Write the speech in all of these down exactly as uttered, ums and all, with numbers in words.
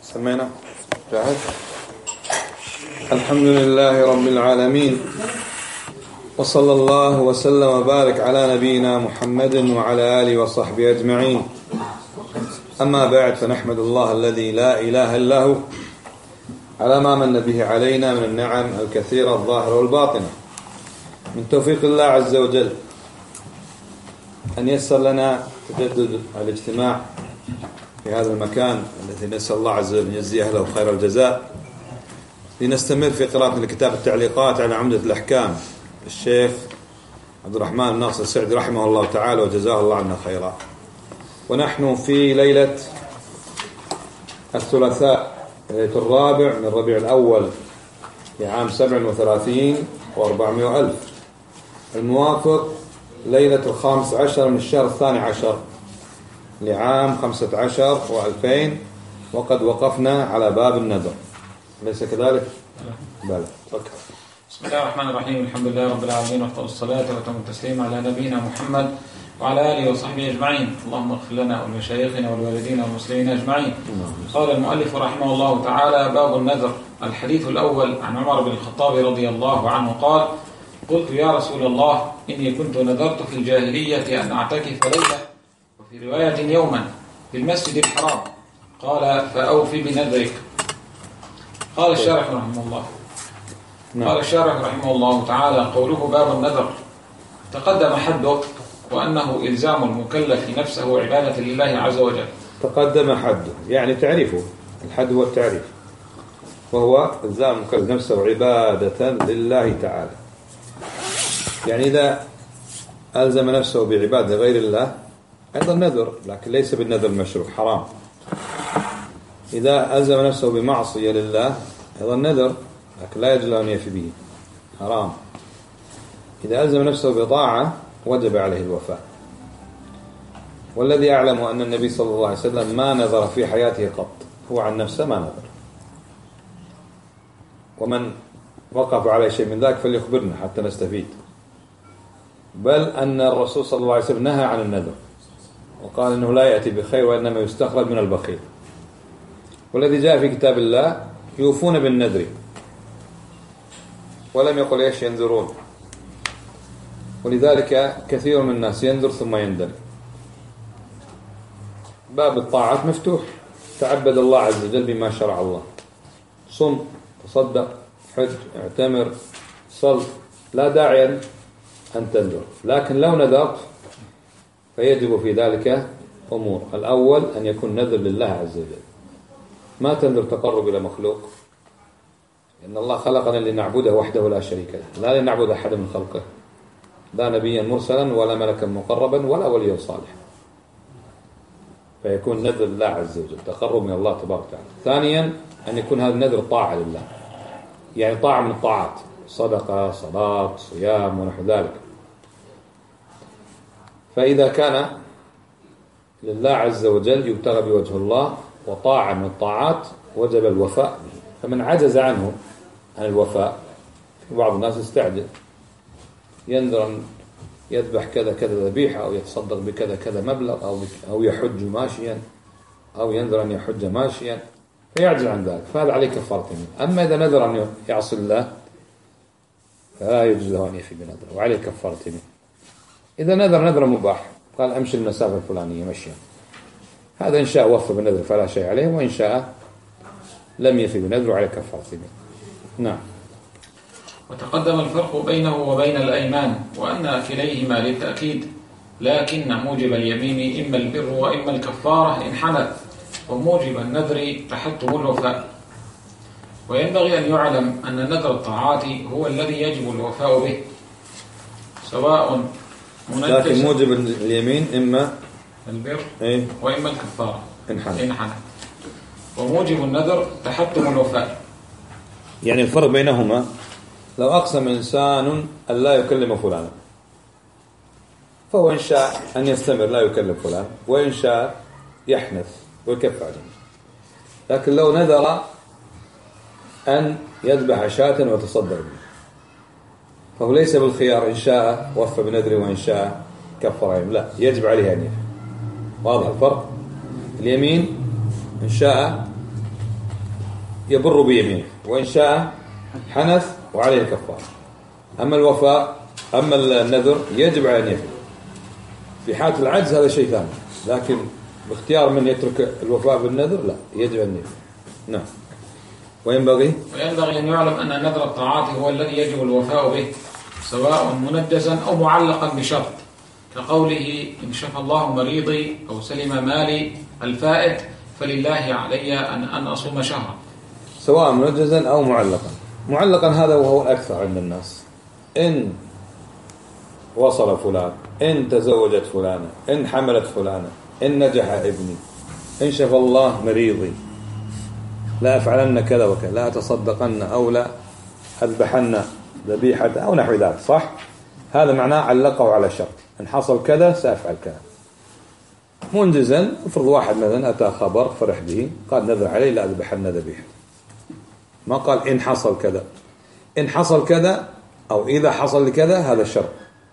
سمينا جاهز. الحمد لله رب العالمين، وصلى الله وسلم وبارك على نبينا محمد وعلى آله وصحبه أجمعين. أما بعد، فنحمد الله الذي لا إله إلا هو على ما من به علينا من النعم الكثيرة الظاهرة والباطنة، من توفيق الله عز وجل أن يسر لنا تجدد الاجتماع في هذا المكان الذي نسأل الله عز وجل يجزي أهله خير الجزاء، لنستمر في قراءة كتاب التعليقات على عمدة الأحكام الشيخ عبد الرحمن الناصر السعدي رحمه الله تعالى وجزاه الله عنا خيرا. ونحن في ليلة الثلاثاء، ليلة الرابع من ربيع الأول في عام سبع وثلاثين وأربعمائة ألف، الموافق ليلة الخامس عشر من الشهر الثاني عشر لعام خمسة عشر وألفين، وقد وقفنا على باب النذر، أليس كذلك؟ بلى. فكر. بسم الله الرحمن الرحيم، الحمد لله رب العالمين، وأفضل الصلاة وأتم التسليم على نبينا محمد وعلى آله وصحبه أجمعين. اللهم اغفر لنا ولمشايخنا والوالدين والمسلمين أجمعين. قال المؤلف رحمه الله تعالى: باب النذر. الحديث الأول عن عمر بن الخطاب رضي الله عنه قال: قلت يا رسول الله، إني كنت نذرت في الجاهلية أن أعتكف ليلة، وفي رواية يوما، في المسجد الحرام. قال: فأوف بنذرك. قال الشارح رحمه الله قال الشارح رحمه الله تعالى: قوله باب النذر تقدم حده، وأنه إلزام المكلف نفسه عبادة لله عز وجل. تقدم حده يعني تعريفه، الحد هو التعريف، وهو إلزام المكلف نفسه عبادة لله تعالى. يعني إذا ألزم نفسه بعبادة غير الله أيضا نذر، لكن ليس بالنذر المشروع، حرام. إذا ألزم نفسه بمعصية لله أيضا نذر، لكن لا يجوز أن يفي به، حرام. إذا ألزم نفسه بطاعة وجب عليه الوفاء. والذي أعلم أن النبي صلى الله عليه وسلم ما نذر في حياته قط، هو عن نفسه ما نذر. ومن وقف على شيء من ذلك فليخبرنا حتى نستفيد. بل أن الرسول صلى الله عليه وسلم نهى عن النذر، وقال إنه لا يأتي بخير وإنما يستخرج من البخيل. والذي جاء في كتاب الله: يوفون بالنذر، ولم يقل إيش ينذرون. ولذلك كثير من الناس ينذر ثم يندم. باب الطاعات مفتوح، تعبد الله عز وجل بما شرع الله، صم، تصدق، حج، اعتمر، صل، لا داعي أن تنذر. لكن لو نذرت فيجب في ذلك أمور. الأول أن يكون نذر لله عز وجل، ما تنذر تقرب إلى مخلوق، إن الله خلقنا لنعبده وحده لا شريك له، لا لنعبد أحد من خلقه، لا نبيا مرسلا ولا ملكا مقربا ولا وليا صالحا. فيكون نذر لله عز وجل، تقرب من الله تبارك وتعالى. ثانيا أن يكون هذا النذر طاعة لله، يعني طاعة من الطاعات، صدقة، صلاة، صيام ونحو ذلك. فإذا كان لله عز وجل يبتغى بوجه الله وطاعة من الطاعات وجب الوفاء به. فمن عجز عنه عن الوفاء، في بعض الناس يستعجل، ينذر أن يذبح كذا كذا ذبيحة، أو يتصدق بكذا كذا مبلغ، أو أو يحج ماشيا، أو ينذر أن يحج ماشيا، فيعجز عن ذلك، فهذا عليه كفارة يمين. أما إذا نذر أن يعصي الله فلا يجوز له أن يفي بنذره، وعليه كفارة يمين. إذا نذر نذر مباح، قال أمشي المسافة الفلانية مشيا، هذا إن شاء وفى بنذر فلا شيء عليه، وإن شاء لم يفي بنذره عليه كفارة يمين. نعم. وتقدم الفرق بينه وبين الأيمان، وأن كليهما للتأكيد، لكن موجب اليمين إما البر وإما الكفارة إن حدث، وموجب النذر تحتم الوفاء. وينبغي أن يعلم أن نذر الطاعات هو الذي يجب الوفاء به، سواء منجزا، لكن موجب اليمين إما البر إيه؟ وإما الكفارة إن حدث. إن حدث. وموجب النذر تحتم الوفاء. يعني الفرق بينهما: لو أقسم إنسان أن لا يكلم فلانا، فهو إن شاء أن يستمر لا يكلم فلان، وإن شاء يحنث ويكف عليه. لكن لو نذر أن يذبح شاة ويتصدق به، فهو ليس بالخيار، إن شاء وفى بنذره وإن شاء كفر عليه، لا، يجب عليه أن يفعل. واضح الفرق؟ اليمين إن شاء يبر بيمينه، وإن شاء حنث وعليه كفارة. أما الوفاء أما النذر يجب على أن يفعل. في حالة العجز هذا شيء ثاني، لكن باختيار من يترك الوفاء بالنذر لا، يجب أن يفعل. نعم. وينبغي وينبغي أن يعلم أن نذر الطاعات هو الذي يجب الوفاء به، سواء منجزا أو معلقا بشرط، كقوله إن شفى الله مريضي أو سلم مالي الفائت فلله علي أن أن أصوم شهرا. سواء منجزا أو معلقا. معلقا هذا وهو الأكثر عند الناس. إن وصل فلان، إن تزوجت فلانة، إن حملت فلانة، إن نجح ابني، إن شفى الله مريضي، لا أفعلن كذا وكذا، لا أتصدقن أو لا أذبحن ذبيحة أو نحو ذلك. صح؟ هذا معناه علقه على شرط، إن حصل كذا سأفعل كذا. منجزا، افرض واحد مثلا أتى خبر فرح به قال نذر علي لا أذبحن ذبيحة، ما قال إن حصل كذا. إن حصل كذا أو إذا حصل لكذا هذا شرط.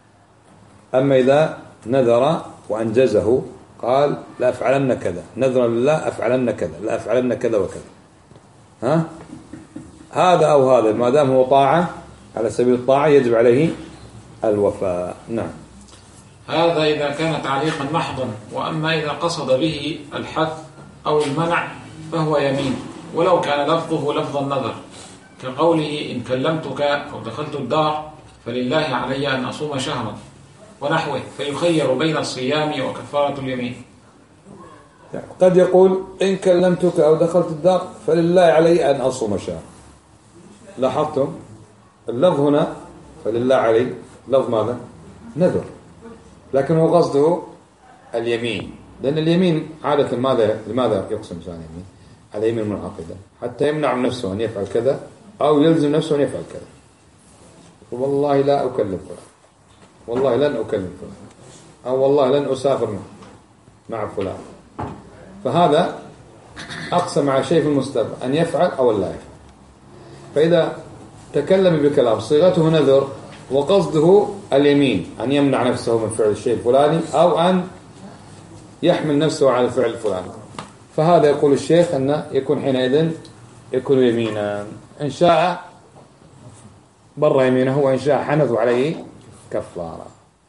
أما إذا نذر وأنجزه قال لا أفعلن كذا، نذرا لله أفعلن كذا، لا أفعلن كذا وكذا، ها؟ هذا أو هذا ما دام هو طاعة على سبيل الطاعة يجب عليه الوفاء. نعم. هذا إذا كان تعليقا محضا، وأما إذا قصد به الحث أو المنع فهو يمين، ولو كان لفظه لفظ النذر، كقوله إن كلمتك أو دخلت الدار فلله علي أن أصوم شهرا ونحوه، فيخير بين الصيام وكفارة اليمين. قد يقول إن كلمتك أو دخلت الدار فلله علي أن أصوم شهرا. لاحظتم اللفظ هنا فلله علي لفظ ماذا؟ نذر، لكن هو قصده اليمين، لأن اليمين عادة ماذا لماذا يقسم الإنسان يمين؟ على يمين منعقدة حتى يمنع من نفسه أن يفعل كذا أو يلزم نفسه أن يفعل كذا. والله لا أكلم فلان، والله لن أكلم فلان، أو والله لن أسافر مع فلان. فهذا أقسم على شيء في المستقبل أن يفعل أو لا يفعل. فإذا تكلم بكلام صيغته نذر وقصده اليمين أن يمنع نفسه من فعل الشيء الفلاني أو أن يحمل نفسه على الفعل الفلاني، فهذا يقول الشيخ أن يكون حينئذ يكون يمينا، إن شاء بر يمينه وإن شاء حنث عليه كفارة.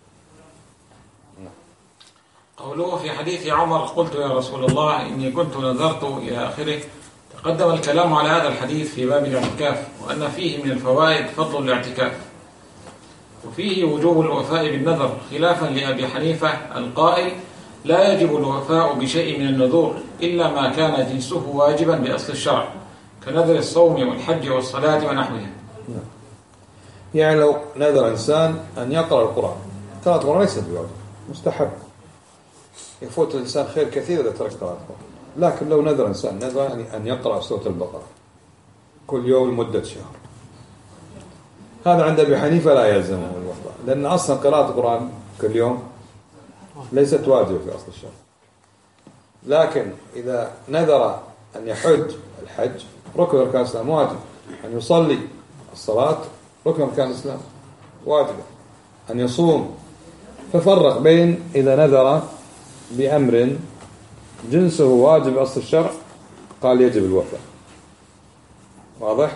قوله في حديث عمر قلت يا رسول الله إني كنت نذرت إلى آخره. تقدم الكلام على هذا الحديث في باب الاعتكاف، وأن فيه من الفوائد فضل الاعتكاف، وفيه وجوب الوفاء بالنذر، خلافا لأبي حنيفة القائل لا يجب الوفاء بشيء من النذور إلا ما كان جنسه واجبا بأصل الشرع، كنذر الصوم والحج والصلاة ونحوها. يعني لو نذر إنسان أن يقرأ القرآن، قراءة القرآن ليست بواجب، مستحب، يفوت الإنسان خير كثير إذا ترك قراءة القرآن. لكن لو نذر إنسان نذر أن يقرأ سورة البقرة كل يوم لمدة شهر، هذا عند أبي حنيفة لا يلزمه الوفاء، لأن أصلا قراءة القرآن كل يوم ليست واجبة في أصل الشرع. لكن إذا نذر أن يحج، الحج ركن أركان الإسلام واجب، أن يصلي الصلاة ركن أركان الإسلام واجبة، أن يصوم، ففرق بين إذا نذر بأمر جنسه واجب أصل الشرع قال يجب الوفاء. واضح؟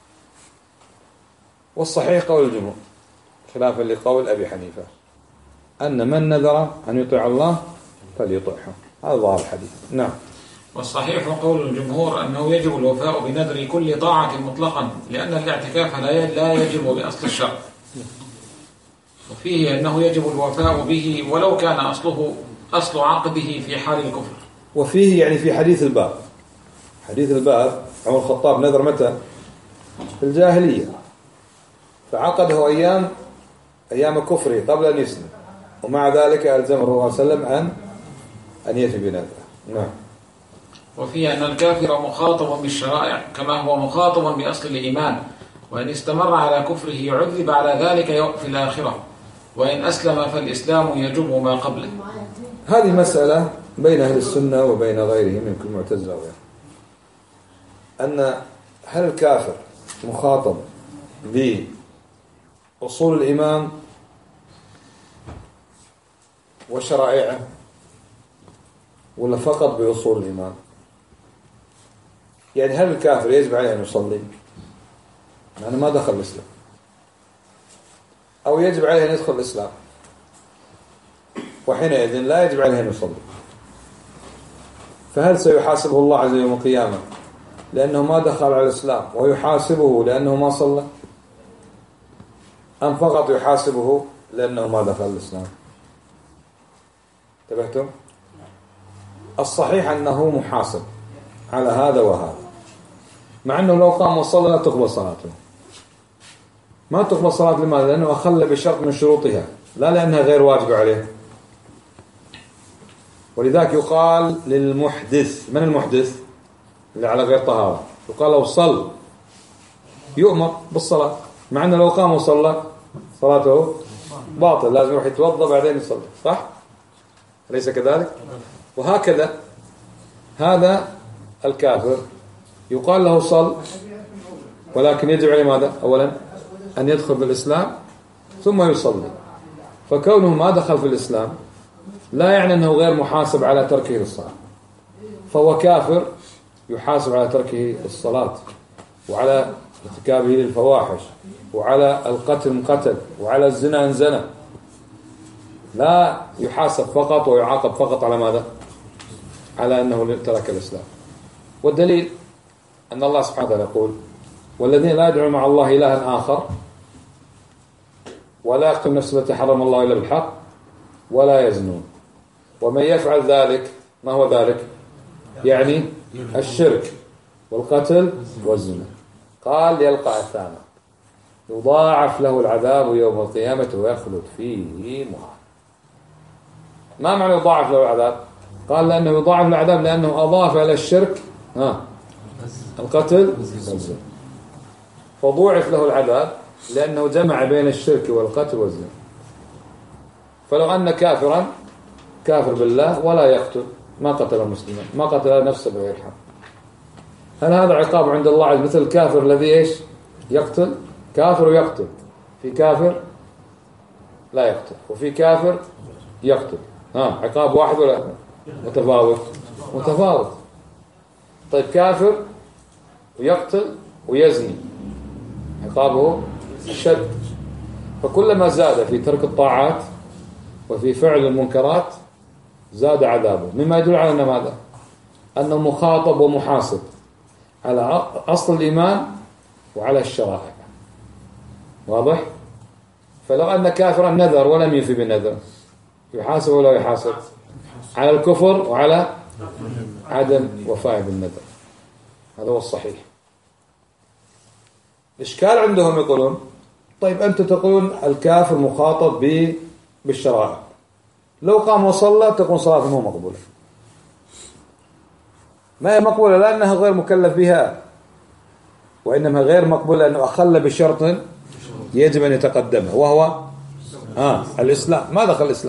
والصحيح قول الجمهور خلافا لقول أبي حنيفة أن من نذر أن يطيع الله فليطيعه، هذا ظاهر الحديث. نعم. والصحيح قول الجمهور أنه يجب الوفاء بنذر كل طاعة مطلقا، لأن الاعتكاف لا يجب بأصل الشرع، وفيه أنه يجب الوفاء به ولو كان أصله أصل عقده في حال الكفر. وفيه يعني في حديث الباب، حديث الباب عمر الخطاب نذر متى؟ في الجاهلية، فعقده أيام أيام كفره قبل أن يسلم، ومع ذلك ألزمه الرسول صلى الله عليه وسلم أن أن يأتي بنذره. نعم. وفيه أن الكافر مخاطب بالشرائع كما هو مخاطب بأصل الإيمان، وإن استمر على كفره يعذب على ذلك في الآخرة، وإن أسلم فالإسلام يجب ما قبله. هذه مسألة بين أهل السنة وبين غيرهم من كل معتزلة وغيره، أن هل الكافر مخاطب بأصول الإيمان وشرائعه ولا فقط بأصول الإيمان؟ يعني هل الكافر يجب عليه أن يصلي؟ يعني ما دخل الإسلام، أو يجب عليه أن يدخل الإسلام، وحينئذ لا يجب عليه أن يصلي، فهل سيحاسبه الله عز وجل يوم القيامة لأنه ما دخل على الإسلام ويحاسبه لأنه ما صلى، أم فقط يحاسبه لأنه ما دخل الإسلام؟ انتبهتم؟ الصحيح أنه محاسب على هذا وهذا، مع أنه لو قام وصلى لا تقبل صلاته. ما تقبل صلاة لماذا؟ لأنه أخل بشرط من شروطها، لا لأنها غير واجبة عليه. ولذلك يقال للمحدث، من المحدث؟ اللي على غير طهارة، يقال له صل، يؤمر بالصلاة، مع أنه لو قام وصلى صلاته باطل، لازم يروح يتوضأ بعدين يصلي، صح؟ أليس كذلك؟ وهكذا هذا الكافر يقال له صل، ولكن يجب عليه ماذا؟ أولا أن يدخل بالإسلام ثم يصلي، فكونه ما دخل في الإسلام لا يعني أنه غير محاسب على تركه للصلاة، فهو كافر يحاسب على تركه الصلاة، وعلى ارتكابه للفواحش، وعلى القتل قتل، وعلى الزنا زنا، لا يحاسب فقط ويعاقب فقط على ماذا؟ على أنه ترك الإسلام. والدليل أن الله سبحانه وتعالى يقول: والذين لا يدعون مع الله إلها آخر ولا يقتل النفس التي حرم الله إلا بالحق ولا يزنون ومن يفعل ذلك، ما هو ذلك؟ يعني الشرك والقتل والزنا، قال يلقى أثاما يضاعف له العذاب يوم القيامة ويخلد فيه مهانا. ما معنى يضاعف له العذاب؟ قال لأنه يضاعف العذاب لأنه أضاف إلى الشرك ها القتل والزنا، فضوعف له العذاب لأنه جمع بين الشرك والقتل والزنا. فلو أن كافرا كافر بالله ولا يقتل، ما قتل مسلما، ما قتل نفسه بغير حق، هل هذا عقاب عند الله عز مثل الكافر الذي إيش يقتل؟ كافر ويقتل، في كافر لا يقتل وفي كافر يقتل، ها عقاب واحد ولا متفاوت؟ متفاوت. طيب كافر ويقتل ويزني عقابه شد، فكلما زاد في ترك الطاعات وفي فعل المنكرات زاد عذابه، مما يدل على أن ماذا؟ أنه مخاطب ومحاسب على أصل الإيمان وعلى الشرائع. واضح؟ فلو أن كافرا نذر ولم يفي بالنذر يحاسب ولا يحاسب؟ على الكفر وعلى عدم وفاء بالنذر، هذا هو الصحيح. الإشكال عندهم يقولون: طيب أنت تقولون الكافر مخاطب بالشرائع، لو قام وصلى تكون صلاته مو مقبولة. ما هي مقبولة؟ لأنها غير مكلف بها، وإنما غير مقبولة لأنه أخل بشرط يجب أن يتقدمه، وهو آه الإسلام، ما دخل الإسلام.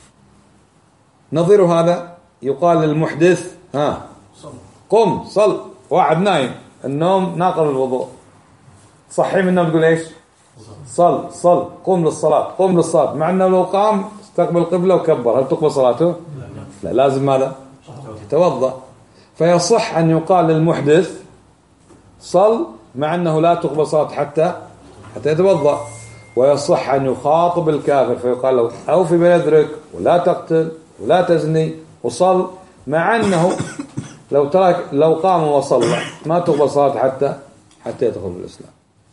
نظير هذا يقال للمحدث: ها قم صل، واحد نايم النوم ناقض الوضوء، صحي من النوم تقول إيش؟ صل صل قم للصلاة، قم للصلاة، مع أنه لو قام استقبل القبلة وكبر، هل تقبل صلاته؟ لا، لازم ماذا؟ يتوضأ. فيصح أن يقال للمحدث صل، مع أنه لا تقبل صلاة حتى حتى يتوضأ. ويصح أن يخاطب الكافر فيقال له: أوفي بنذرك ولا تقتل ولا تزني وصل، مع أنه لو ترك لو قام وصلى ما تقبل صلاة حتى حتى يدخل الإسلام.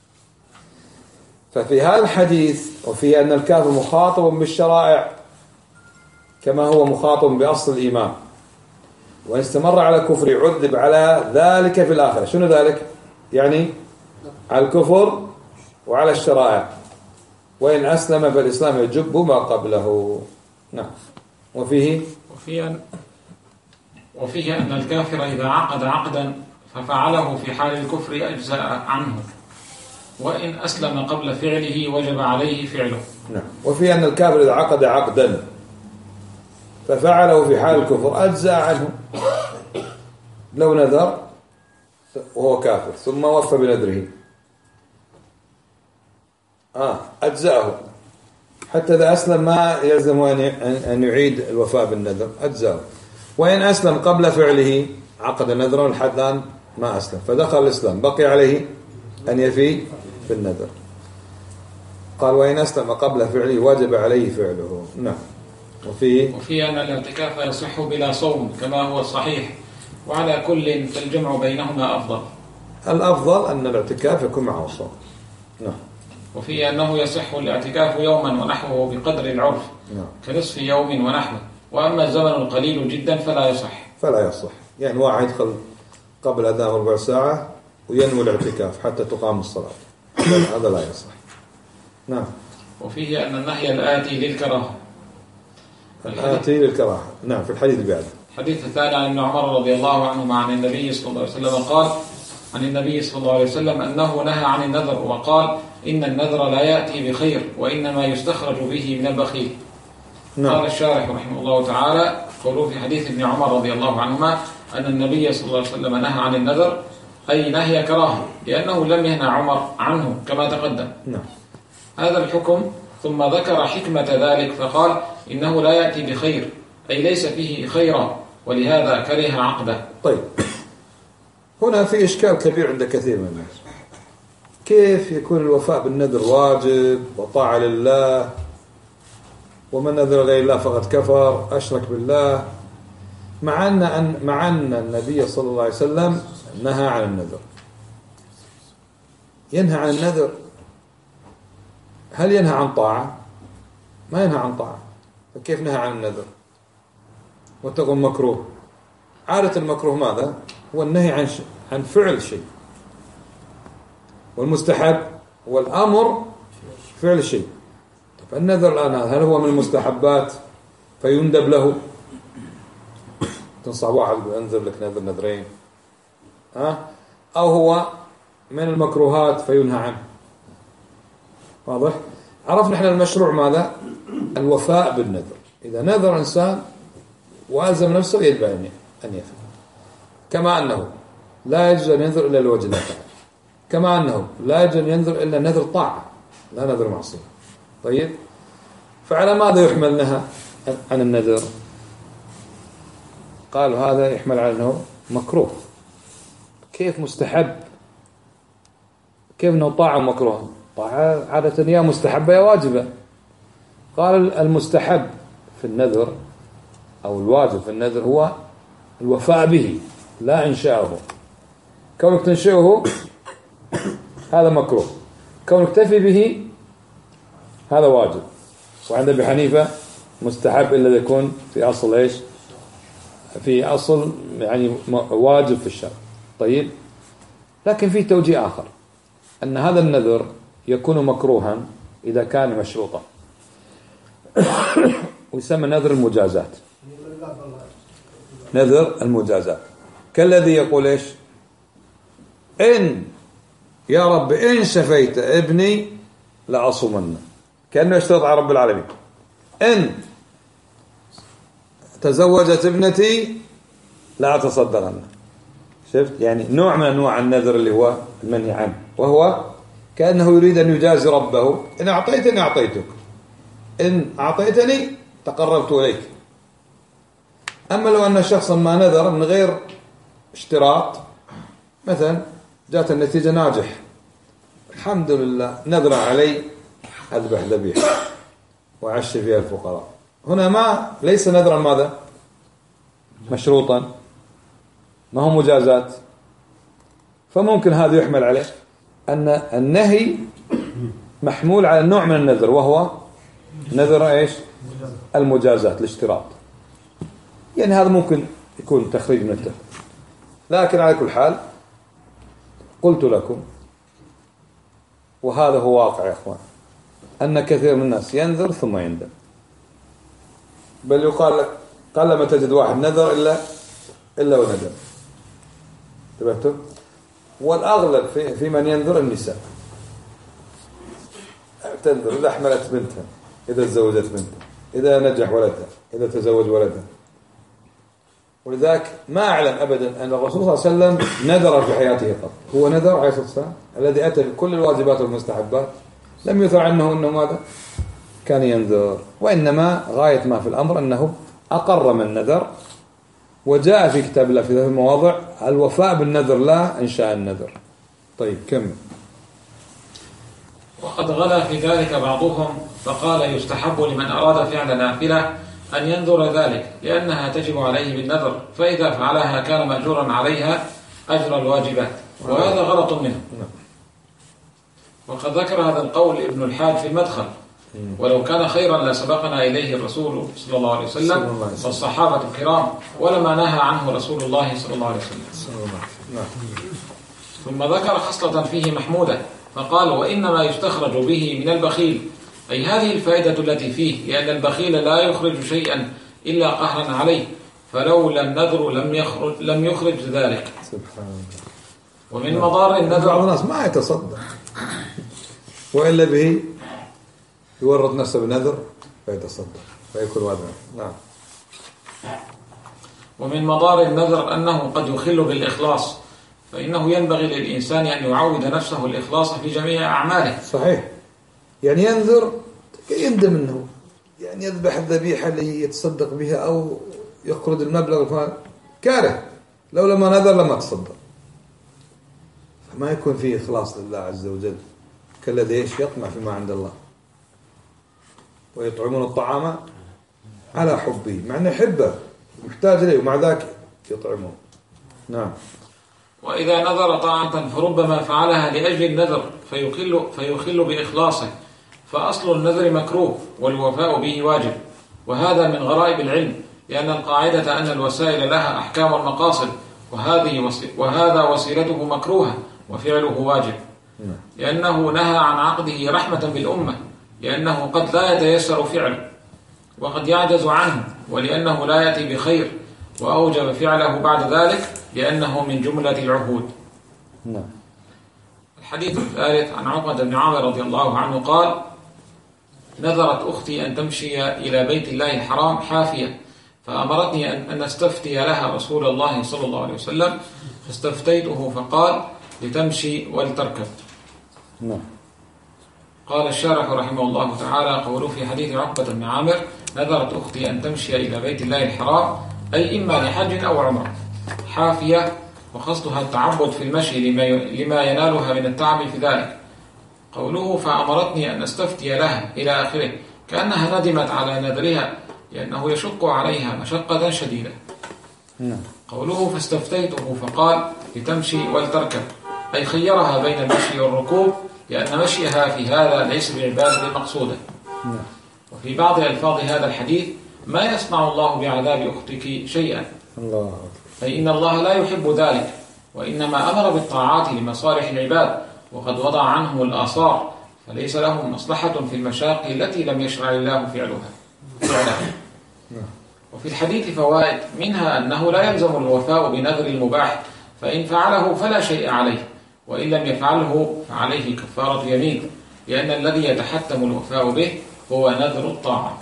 ففي هذا الحديث وفي أن الكافر مخاطب بالشرائع كما هو مخاطب بأصل الإيمان، وإن استمر على كفر يعذب على ذلك في الآخرة. شنو ذلك؟ يعني على الكفر وعلى الشرائع، وإن أسلم فالإسلام يجب ما قبله. نعم. وفيه وفيه أن وفيه أن الكافر إذا عقد عقدا ففعله في حال الكفر أجزأ عنه، وإن أسلم قبل فعله وجب عليه فعله. نعم. وفيه أن الكافر إذا عقد عقدا ففعله في حال الكفر أجزأ عنه، لو نذر وهو كافر ثم وفى بنذره آه أجزأه، حتى إذا أسلم ما يلزم أن يعيد الوفاء بالنذر، أجزأه. وإن أسلم قبل فعله عقد نذرا، لحد الآن ما أسلم فدخل الإسلام بقي عليه أن يفي في النذر. قال وإن أسلم قبل فعله وجب عليه فعله. نعم. وفيه وفيه أن الاعتكاف يصح بلا صوم كما هو الصحيح، وعلى كل فالجمع بينهما أفضل. الأفضل أن الاعتكاف يكون معه صوم. نعم. وفيه أنه يصح الاعتكاف يوما ونحوه بقدر العرف، نعم. كنصف يوم ونحوه. وأما الزمن القليل جدا فلا يصح. فلا يصح، يعني واحد يدخل قبل أذان ربع ساعة وينوي الاعتكاف حتى تقام الصلاة، هذا لا يصح. نعم. وفيه أن النهي الآتي للكراهة. الآتي للكراهة. نعم. في الحديث بعد. الحديث الثاني عن ابن عمر رضي الله عنهما عن النبي صلى الله عليه وسلم قال عن النبي صلى الله عليه وسلم أنه نهى عن النذر وقال إن النذر لا يأتي بخير وإنما يستخرج به من البخيل. نعم. قال الشارح رحمه الله تعالى قوله في حديث ابن عمر رضي الله عنهما أن النبي صلى الله عليه وسلم نهى عن النذر أي نهي كراهة، لأنه لم ينهى عمر عنه كما تقدم. نعم. هذا الحكم ثم ذكر حكمة ذلك فقال إنه لا يأتي بخير أي ليس فيه خيرا ولهذا كره عقده. طيب هنا في إشكال كبير عند كثير من الناس، كيف يكون الوفاء بالنذر واجب وطاعة لله، ومن نذر غير الله فقد كفر أشرك بالله، مع أن مع أن النبي صلى الله عليه وسلم نهى عن النذر. ينهى عن النذر، هل ينهى عن طاعة؟ ما ينهى عن طاعة، فكيف نهى عن النذر وتقول مكروه؟ عادة المكروه ماذا؟ هو النهي عن شيء، عن فعل شيء، والمستحب والأمر فعل شيء. طب النذر الآن هل هو من المستحبات فيندب له؟ تنصح واحد ينذر لك نذر نذرين، ها؟ أو هو من المكروهات فينهى عنه؟ واضح؟ عرفنا احنا المشروع ماذا؟ الوفاء بالنذر. إذا نذر إنسان وألزم نفسه يجب أن يفعل، كما أنه لا يجوز أن ينذر إلا لوجه الله تعالى، كما أنه لا يجوز أن ينذر إلا نذر طاعة لا نذر معصية. طيب فعلى ماذا يحمل نهى عن النذر؟ قالوا هذا يحمل على أنه مكروه. كيف مستحب؟ كيف أنه طاعة مكروه؟ طاعة عادة يا مستحبة يا واجبة. قال المستحب في النذر أو الواجب في النذر هو الوفاء به لا إنشاؤه. كونك تنشئه هذا مكروه، كونك تفي به هذا واجب. وعند أبي حنيفة مستحب إلا يكون في أصل إيش؟ في أصل يعني واجب في الشرع. طيب لكن في توجيه آخر أن هذا النذر يكون مكروها إذا كان مشروطا، ويسمى نذر المجازات. نذر المجازات كالذي يقول إيش؟ إن يا رب إن شفيت ابني لأصومن، كأنه يشترط على رب العالمين. إن تزوجت ابنتي لا أتصدقن. شفت؟ يعني نوع من أنواع النذر اللي هو المنهي عنه، وهو كأنه يريد أن يجازي ربه. إن أعطيتني أعطيتك، إن أعطيتني تقربت إليك. أما لو أن شخصا ما نذر من غير اشتراط، مثلا جاءت النتيجة ناجح الحمد لله، نذر علي أذبح ذبيحة وعش فيها الفقراء، هنا ما ليس نذرا ماذا؟ مشروطا، ما هو مجازات. فممكن هذا يحمل عليه أن النهي محمول على النوع من النذر، وهو نذر إيش؟ المجازات، الاشتراط. يعني هذا ممكن يكون تخريج من التفسير. لكن على كل حال قلت لكم، وهذا هو واقع يا إخوان، أن كثير من الناس ينذر ثم يندم. بل يقال لك قال لما تجد واحد نذر إلا إلا وندم. انتبهتوا؟ والأغلب في, في من ينذر النساء، تنذر إذا حملت بنتها، إذا تزوجت بنتها، إذا نجح ولدها، إذا تزوج ولدها. ولذلك ما أعلم أبدا أن الرسول صلى الله عليه وسلم نذر في حياته قط. هو نذر عليه الصلاة والسلام الذي أتى بكل الواجبات والمستحبات، لم يثر عنه أنه ماذا؟ كان ينذر. وإنما غاية ما في الأمر أنه أقر من نذر وجاء في كتاب الله في ثلاث مواضع الوفاء بالنذر لا إنشاء النذر. طيب كمل. وقد غلا في ذلك بعضهم فقال يستحب لمن أراد فعل نافلة أن ينذر ذلك لأنها تجب عليه بالنذر، فإذا فعلها كان مأجورا عليها أجر الواجبات، وهذا غلط منه. وقد ذكر هذا القول ابن الحاج في المدخل، ولو كان خيرا لسبقنا إليه الرسول صلى الله عليه وسلم والصحابة الكرام، ولما نهى عنه رسول الله صلى الله عليه وسلم. ثم ذكر خصلة فيه محمودة فقال وإنما يستخرج به من البخيل، أي هذه الفائدة التي فيه، لأن البخيل لا يخرج شيئا إلا قهرا عليه، فلولا النذر لم يخرج, لم يخرج ذلك. سبحان الله. ومن مضار النذر بعض الناس ما يتصدق وإلا به يورط نفسه بنذر فيتصدق فيكون وادعا. نعم. ومن مضار النذر أنه قد يخل بالإخلاص، فإنه ينبغي للإنسان أن يعود نفسه الإخلاص في جميع أعماله. صحيح. يعني ينذر يندم منه، يعني يذبح الذبيحة اللي يتصدق بها أو يقرض المبلغ كاره، لو لما نذر لما تصدق، فما يكون فيه إخلاص لله عز وجل، كالذي ايش يطمع فيما عند الله. ويطعمون الطعام على حبه، مع انه يحبه محتاج اليه ومع ذاك يطعمون. نعم. وإذا نذر طاعة فربما فعلها لأجل النذر فيخل, فيخل بإخلاصه، فأصل النذر مكروه والوفاء به واجب، وهذا من غرائب العلم، لأن القاعدة أن الوسائل لها أحكام المقاصد، وهذه وهذا وسيلته مكروهة وفعله واجب، لأنه نهى عن عقده رحمة بالأمة، لأنه قد لا يتيسر فعله وقد يعجز عنه، ولأنه لا يأتي بخير، وأوجب فعله بعد ذلك لأنه من جملة العهود. نعم. الحديث الثالث عن عقبة بن عامر رضي الله عنه قال نذرت أختي أن تمشي إلى بيت الله الحرام حافية، فأمرتني أن أستفتي لها رسول الله صلى الله عليه وسلم، فاستفتيته فقال لتمشي ولتركب. نعم. قال الشارح رحمه الله تعالى قوله في حديث عقبة بن عامر نذرت أختي أن تمشي إلى بيت الله الحرام، أي إما لحج أو عمرة، حافية، وقصدها التعبد في المشي لما ينالها من التعب في ذلك. قوله فأمرتني أن أستفتي لها إلى آخره، كأنها ندمت على نذرها لأنه يشق عليها مشقة شديدة. قوله فاستفتيته فقال لتمشي ولتركب، أي خيرها بين المشي والركوب، لأن مشيها في هذا ليس بعبادة مقصودة. وفي بعض ألفاظ هذا الحديث ما يصنع الله بعذاب أختك شيئا، الله، فإن الله لا يحب ذلك، وإنما أمر بالطاعات لمصالح العباد، وقد وضع عنهم الآثار، فليس لهم مصلحة في المشاق التي لم يشرع الله فعلها. وفي الحديث فوائد، منها أنه لا يلزم الوفاء بنذر المباح، فإن فعله فلا شيء عليه، وإن لم يفعله فعليه كفارة يمين، لأن الذي يتحتم الوفاء به هو نذر الطاعة.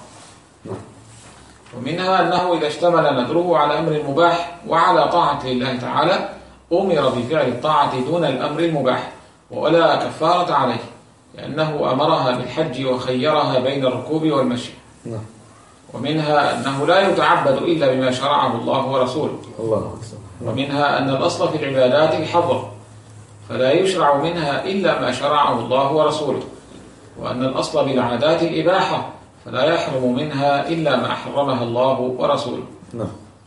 ومنها أنه إذا اشتمل نذره على أمر مباح وعلى طاعة لله تعالى أمر بفعل الطاعة دون الأمر المباح، ولا كفارة عليه، لأنه أمرها بالحج وخيرها بين الركوب والمشي. ومنها أنه لا يتعبد إلا بما شرعه الله ورسوله. ومنها أن الأصل في العبادات الحظر، فلا يشرع منها إلا ما شرعه الله ورسوله، وأن الأصل بالعادات الإباحة، فلا يحرم منها إلا ما حرمها الله ورسوله. نعم.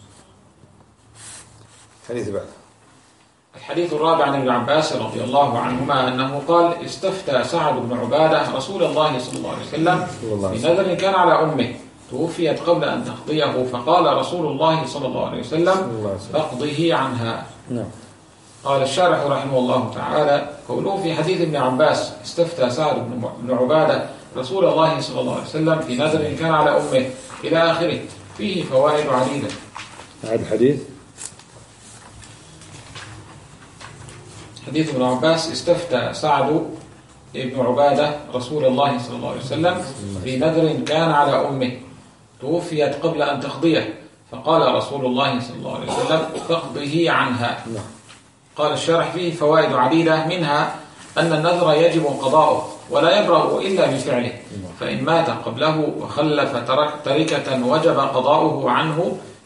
حديث بعد. الحديث الرابع عن ابن عباس رضي الله عنهما أنه قال استفتى سعد بن عبادة رسول الله صلى الله عليه وسلم بنذر كان على أمه توفيت قبل أن تقضيه، فقال رسول الله صلى الله عليه وسلم فاقضه عنها. نعم. قال الشارح رحمه الله تعالى قوله في حديث ابن عباس استفتى سعد بن عبادة رسول الله صلى الله عليه وسلم في نذر كان على أمه إلى آخره، فيه فوائد عديدة. هذا الحديث حديث ابن عباس استفتى سعد بن عبادة رسول الله صلى الله عليه وسلم في نذر كان على أمه توفيت قبل أن تقضيه، فقال رسول الله صلى الله عليه وسلم فاقضه عنها. قال الشارح فيه فوائد عديدة، منها أن النذر يجب قضاؤه ولا يبرأ إلا بفعله، فإن مات قبله وخلف تركة وجب قضاؤه عنه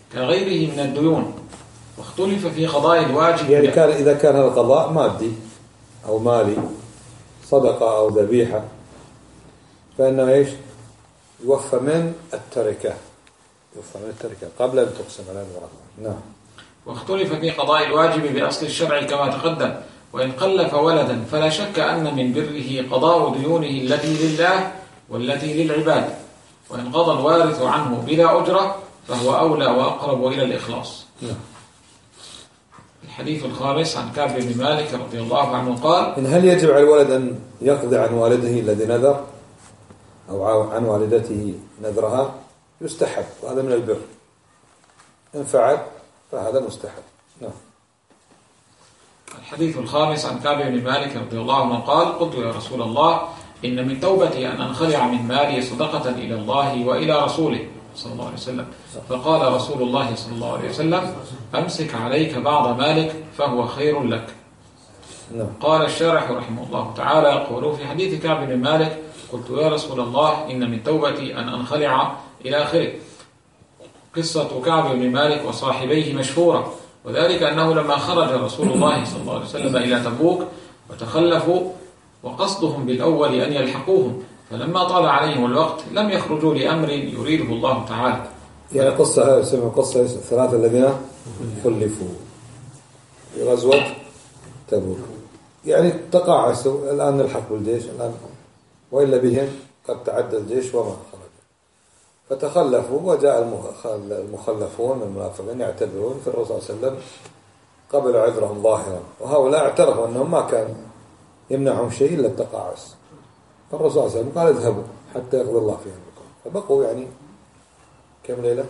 كغيره من الديون. واختلف في قضاء الواجب، يعني كان إذا كان هذا القضاء مادي أو مالي، صدقة أو ذبيحة، فإنه إيش؟ يوفى من التركة، يوفى من التركة قبل أن تقسم على الورثة. نعم. واختلف في قضاء الواجب بأصل الشرع كما تقدم. وإن قلف ولدا فلا شك أن من بره قضاء ديونه التي لله والتي للعباد، وإن قضى الوارث عنه بلا أجرة فهو أولى وأقرب إلى الإخلاص. نعم. الحديث الخامس عن كعب بن مالك رضي الله عنه قال: إن هل يجب على الولد أن يقضي عن والده الذي نذر أو عن والدته نذرها؟ يستحب، وهذا من البر، إن فعل فهذا مستحب. نعم. الحديث الخامس عن كعب بن مالك رضي الله عنه قال: قلت يا رسول الله إن من توبتي أن أنخلع من مالي صدقة إلى الله وإلى رسوله صلى الله عليه وسلم. فقال رسول الله صلى الله عليه وسلم: أمسك عليك بعض مالك فهو خير لك. نعم. قال الشارح رحمه الله تعالى: قوله في حديث كعب بن مالك: قلت يا رسول الله إن من توبتي أن أنخلع إلى آخره. قصة كعب بن مالك وصاحبيه مشهورة، وذلك أنه لما خرج رسول الله صلى الله عليه وسلم إلى تبوك وتخلفوا وقصدهم بالأول أن يلحقوهم، فلما طال عليهم الوقت لم يخرجوا لأمر يريده الله تعالى. يعني قصة هذه يسمى قصة الثلاثة الذين خلفوا في غزوة تبوك، يعني تقاعسوا الآن نلحق بالجيش الآن، وإلا بهم قد تعدى الجيش وما خرج، فتخلفوا وجاء المخلفون من المنافقين يعتذرون في الرسول صلى الله عليه وسلم، قبلوا عذرهم ظاهرا، وهؤلاء اعترفوا أنهم ما كان يمنعهم شيء إلا التقاعس، فالرسول صلى الله عليه وسلم قال: اذهبوا حتى يقضي الله فيهم بكم. فبقوا يعني كم ليلة؟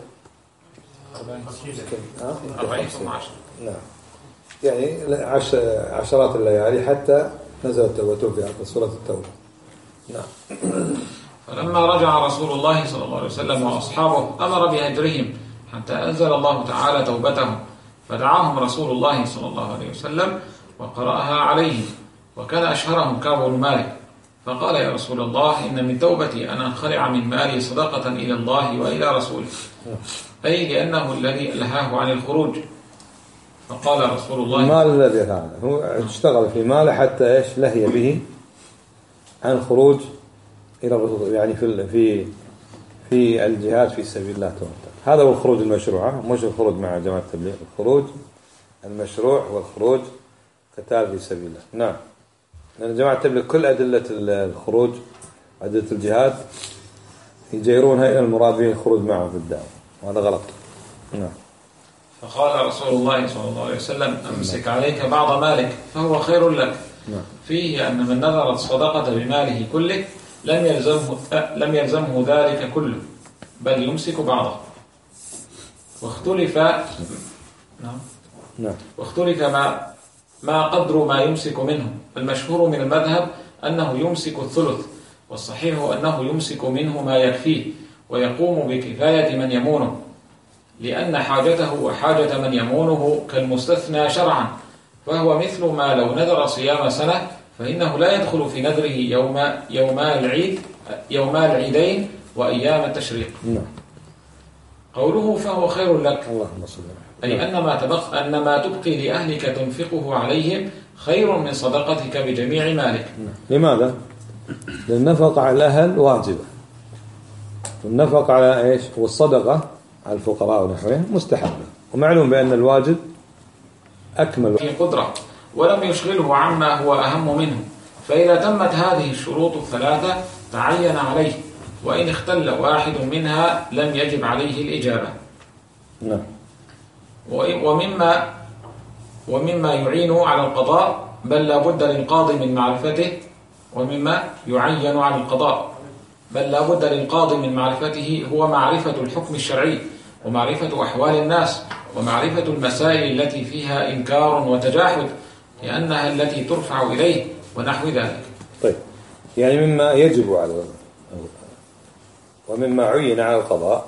أربعين وعشرة. نعم، يعني عشرات الليالي حتى نزلت توبته في سورة التوبة. نعم. فلما رجع رسول الله صلى الله عليه وسلم وأصحابه أمر بهجرهم حتى أنزل الله تعالى توبتهم، فدعاهم رسول الله صلى الله عليه وسلم وقرأها عليهم، وكان أشهرهم كعب بن مالك، فقال: يا رسول الله إن من توبتي أن أنخلع من مالي صدقة إلى الله وإلى رسوله، أي لأنه الذي ألهاه عن الخروج. فقال رسول الله: المال الذي هذا هو اشتغل في ماله حتى إيش لهي به عن الخروج إلى الرسول، يعني في في في الجهاد في سبيل الله تعالى. هذا هو الخروج المشروع، مش الخروج مع جماعة التبليغ، الخروج المشروع والخروج قتال في سبيل الله. نعم، لأن جماعة التبليغ كل أدلة الخروج أدلة الجهاد يجيرونها إلى المراد به الخروج معه في الدعوة، وهذا غلط. نعم. فقال رسول الله صلى الله عليه وسلم: أمسك عليك بعض مالك فهو خير لك. نعم. فيه أن من نذر الصدقة بماله كله لم يلزمه لم يلزمه ذلك كله، بل يمسك بعضه. واختلف نعم نعم واختلف ما ما قدر ما يمسك منه. المشهور من المذهب أنه يمسك الثلث، والصحيح أنه يمسك منه ما يكفيه ويقوم بكفاية من يمونه، لأن حاجته وحاجة من يمونه كالمستثنى شرعا، فهو مثل ما لو نذر صيام سنة فإنه لا يدخل في نذره يوم يوما العيد يوما العيدين وأيام التشريق. نعم. قوله فهو خير لك، اللهم صل على أي أن ما تبقى أن ما تبقي لأهلك تنفقه عليهم خير من صدقتك بجميع مالك. لماذا؟ لأن النفقة على الأهل واجبة، والنفقة على إيش؟ والصدقة على الفقراء ونحوهم مستحبة، ومعلوم بأن الواجب أكمل في قدرة ولم يشغله عما هو أهم منه، فإذا تمت هذه الشروط الثلاثة تعين عليه، وإن اختل واحد منها لم يجب عليه الإجابة. نعم. ومما ومما يعين على القضاء بل لا بد للقاضي من معرفته ومما يعين على القضاء بل لا بد للقاضي من معرفته هو معرفة الحكم الشرعي ومعرفة أحوال الناس ومعرفة المسائل التي فيها إنكار وتجاحد، لأنها التي ترفع إليه ونحو ذلك. طيب، يعني مما يجب على ومما عين على القضاء،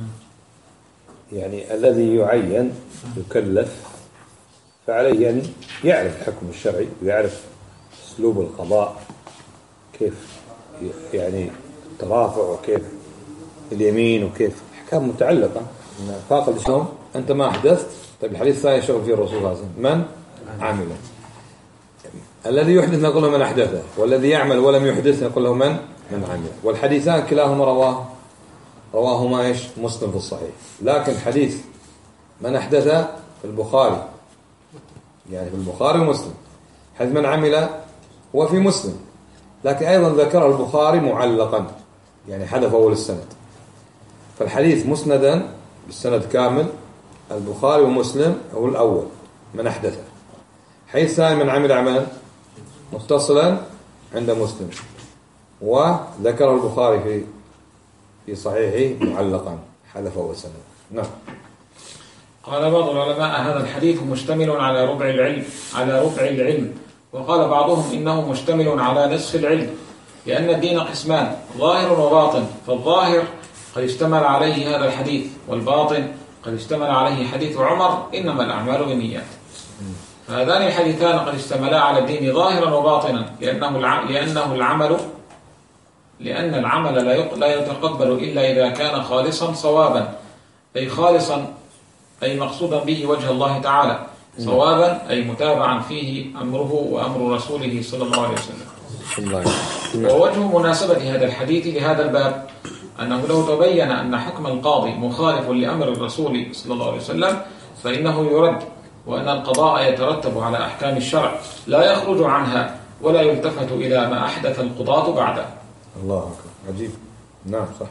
يعني الذي يعين يكلف فعليه أن يعرف الحكم الشرعي ويعرف أسلوب القضاء، كيف يعني الترافع وكيف اليمين وكيف أحكام متعلقة فاقد شلون؟ أنت ما أحدثت. طيب الحديث الثاني شغل فيه الرسول صلى الله عليه وسلم من عمل. الذي يحدث نقول له من أحدثه، والذي يعمل ولم يحدث نقول له من من عمل. والحديثان كلاهما رواه رواهما إيش مسلم في الصحيح. لكن حديث من أحدث في البخاري، يعني في البخاري ومسلم. حديث من عمل هو في مسلم، لكن أيضا ذكره البخاري معلقا، يعني حذف أول السند. فالحديث مسندا بالسند كامل البخاري ومسلم هو الأول من أحدثه. حديث ثاني من عمل عملا متصلا عند مسلم، وذكره البخاري في في صحيحه معلقا حذف أول السند. نعم. قال بعض العلماء هذا الحديث مشتمل على ربع العلم على ربع العلم وقال بعضهم إنه مشتمل على نصف العلم، لأن الدين قسمان ظاهر وباطن، فالظاهر قد اشتمل عليه هذا الحديث، والباطن قد اشتمل عليه حديث عمر إنما الأعمال بالنيات. فهذان الحديثان قد اشتملا على الدين ظاهرا وباطنا، لأنه لأنه العمل لأن العمل لا يتقبل إلا إذا كان خالصا صوابا، أي خالصا أي مقصودا به وجه الله تعالى، صوابا أي متابعا فيه أمره وأمر رسوله صلى الله عليه وسلم. ووجه مناسبة هذا الحديث لهذا الباب أنه لو تبين أن حكم القاضي مخالف لأمر الرسول صلى الله عليه وسلم فإنه يرد، وأن القضاء يترتب على أحكام الشرع لا يخرج عنها ولا يلتفت إلى ما أحدث القضاة بعده. الله أكبر، عجيب. نعم صح.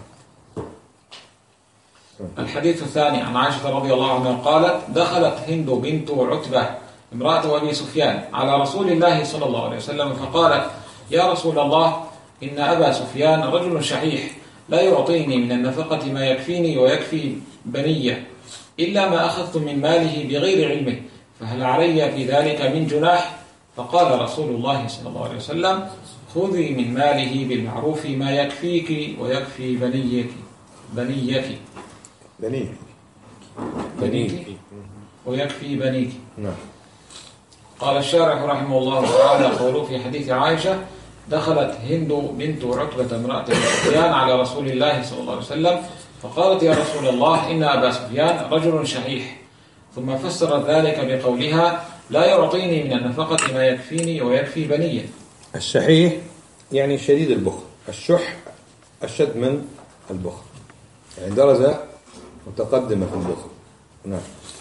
الحديث الثاني عن عائشة رضي الله عنها قالت: دخلت هند بنت عتبة امرأة أبي سفيان على رسول الله صلى الله عليه وسلم فقالت: يا رسول الله، إن أبا سفيان رجل شحيح لا يعطيني من النفقة ما يكفيني ويكفي بنية إلا ما أخذت من ماله بغير علمه، فهل علي في ذلك من جناح؟ فقال رسول الله صلى الله عليه وسلم: خذي من ماله بالمعروف ما يكفيك ويكفي بنيك بنيك بنيك بنيك ويكفي بنيك. نعم. قال الشارح رحمه الله تعالى: قوله في حديث عائشة: دخلت هند بنت عتبة امرأة سفيان على رسول الله صلى الله عليه وسلم فقالت: يا رسول الله، إن أبا سفيان رجل شحيح، ثم فسرت ذلك بقولها: لا يعطيني من النفقة ما يكفيني ويكفي بنية. الشحيح يعني شديد البخل، الشح أشد من البخل، يعني درجة متقدمة في البخل. نعم.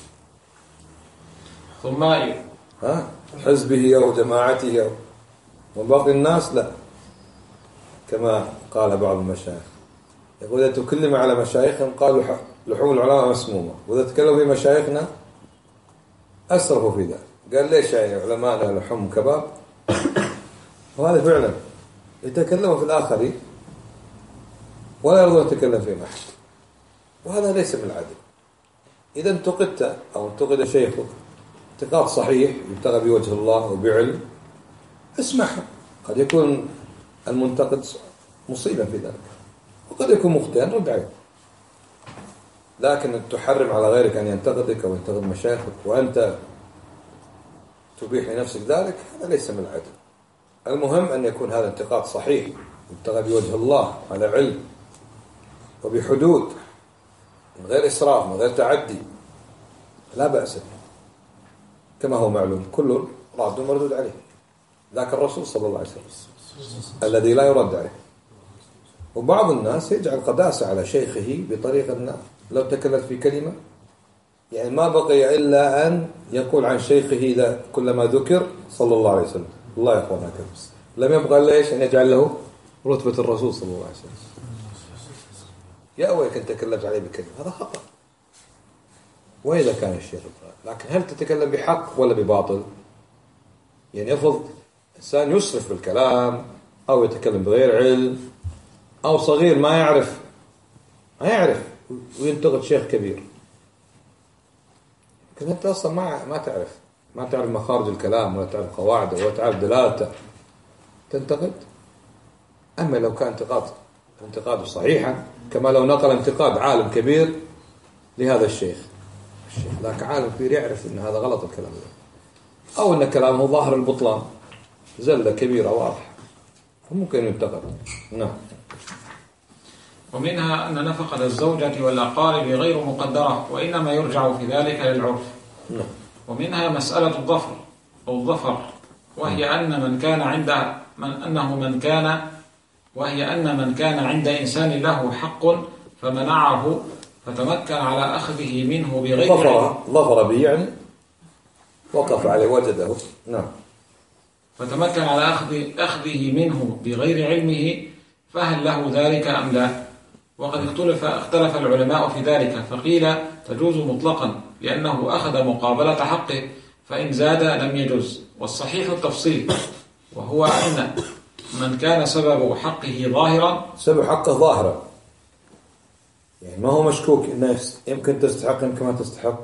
ثم ها حزبه أو جماعته أو وباقي الناس لا، كما قال بعض المشايخ يقول: إذا تكلم على مشايخهم قالوا لحوم العلماء مسمومة، وإذا تكلموا في مشايخنا أسرفوا في ذلك. قال: ليش يعني علماءنا لحوم كباب؟ وهذا فعلا يتكلموا في الآخرين ولا يرضون يتكلم فيهم أحد، وهذا ليس من العدل. إذا انتقدت أو انتقد شيخك انتقاد صحيح يبتغى بوجه الله وبعلم، اسمعه. قد يكون المنتقد مصيبا في ذلك، وقد يكون مخطئا، رد عليه. لكن تحرم على غيرك أن ينتقدك أو ينتقد مشايخك وأنت تبيح لنفسك ذلك، هذا ليس من العدل. المهم أن يكون هذا انتقاد صحيح يبتغى بوجه الله على علم وبحدود، من غير إسراف، من غير تعدي، لا بأس به، كما هو معلوم كل راد مردود عليه، ذاك الرسول صلى الله عليه وسلم الذي لا يرد عليه. وبعض الناس يجعل قداسة على شيخه بطريقة أن لو تكلم في كلمة يعني ما بقي إلا أن يقول عن شيخه إذا كلما ذكر صلى الله عليه وسلم. الله يقول هكذا، لم يبقى إلا إيش أن يجعل له رتبة الرسول صلى الله عليه وسلم. يا أولك أن تكلمت عليه بكلمة، هذا خطأ. وإذا كان الشيخ، لكن هل تتكلم بحق ولا بباطل؟ يعني يفضل إنسان يسرف بالكلام أو يتكلم بغير علم، أو صغير ما يعرف ما يعرف وينتقد شيخ كبير، لكن أنت أصلا ما ما تعرف ما تعرف مخارج الكلام ولا تعرف قواعده ولا تعرف دلالته تنتقد. أما لو كان انتقاد انتقاده صحيحا، كما لو نقل انتقاد عالم كبير لهذا الشيخ الشيخ ذاك عالم كبير يعرف أن هذا غلط الكلام ده، أو أن كلامه ظاهر البطلان، زلة كبيرة واضحة، ممكن ينتقد. نعم. ومنها أن نفقة الزوجة والأقارب غير مقدرة، وإنما يرجع في ذلك للعرف. ومنها مسألة الظفر أو الظفر، وهي أن من كان عند من أنه من كان وهي أن من كان عند إنسان له حق فمنعه فتمكن على أخذه منه بغير ظفر ظفر به يعني وقف عليه وجده. نعم. فتمكن على أخذ أخذه منه بغير علمه، فهل له ذلك أم لا؟ وقد اختلف اختلف العلماء في ذلك، فقيل تجوز مطلقا لأنه أخذ مقابلة حقه، فإن زاد لم يجوز. والصحيح التفصيل، وهو أن من كان سبب حقه ظاهرا سبب حقه ظاهرا، يعني ما هو مشكوك إنه يمكن تستحق يمكن ما تستحق.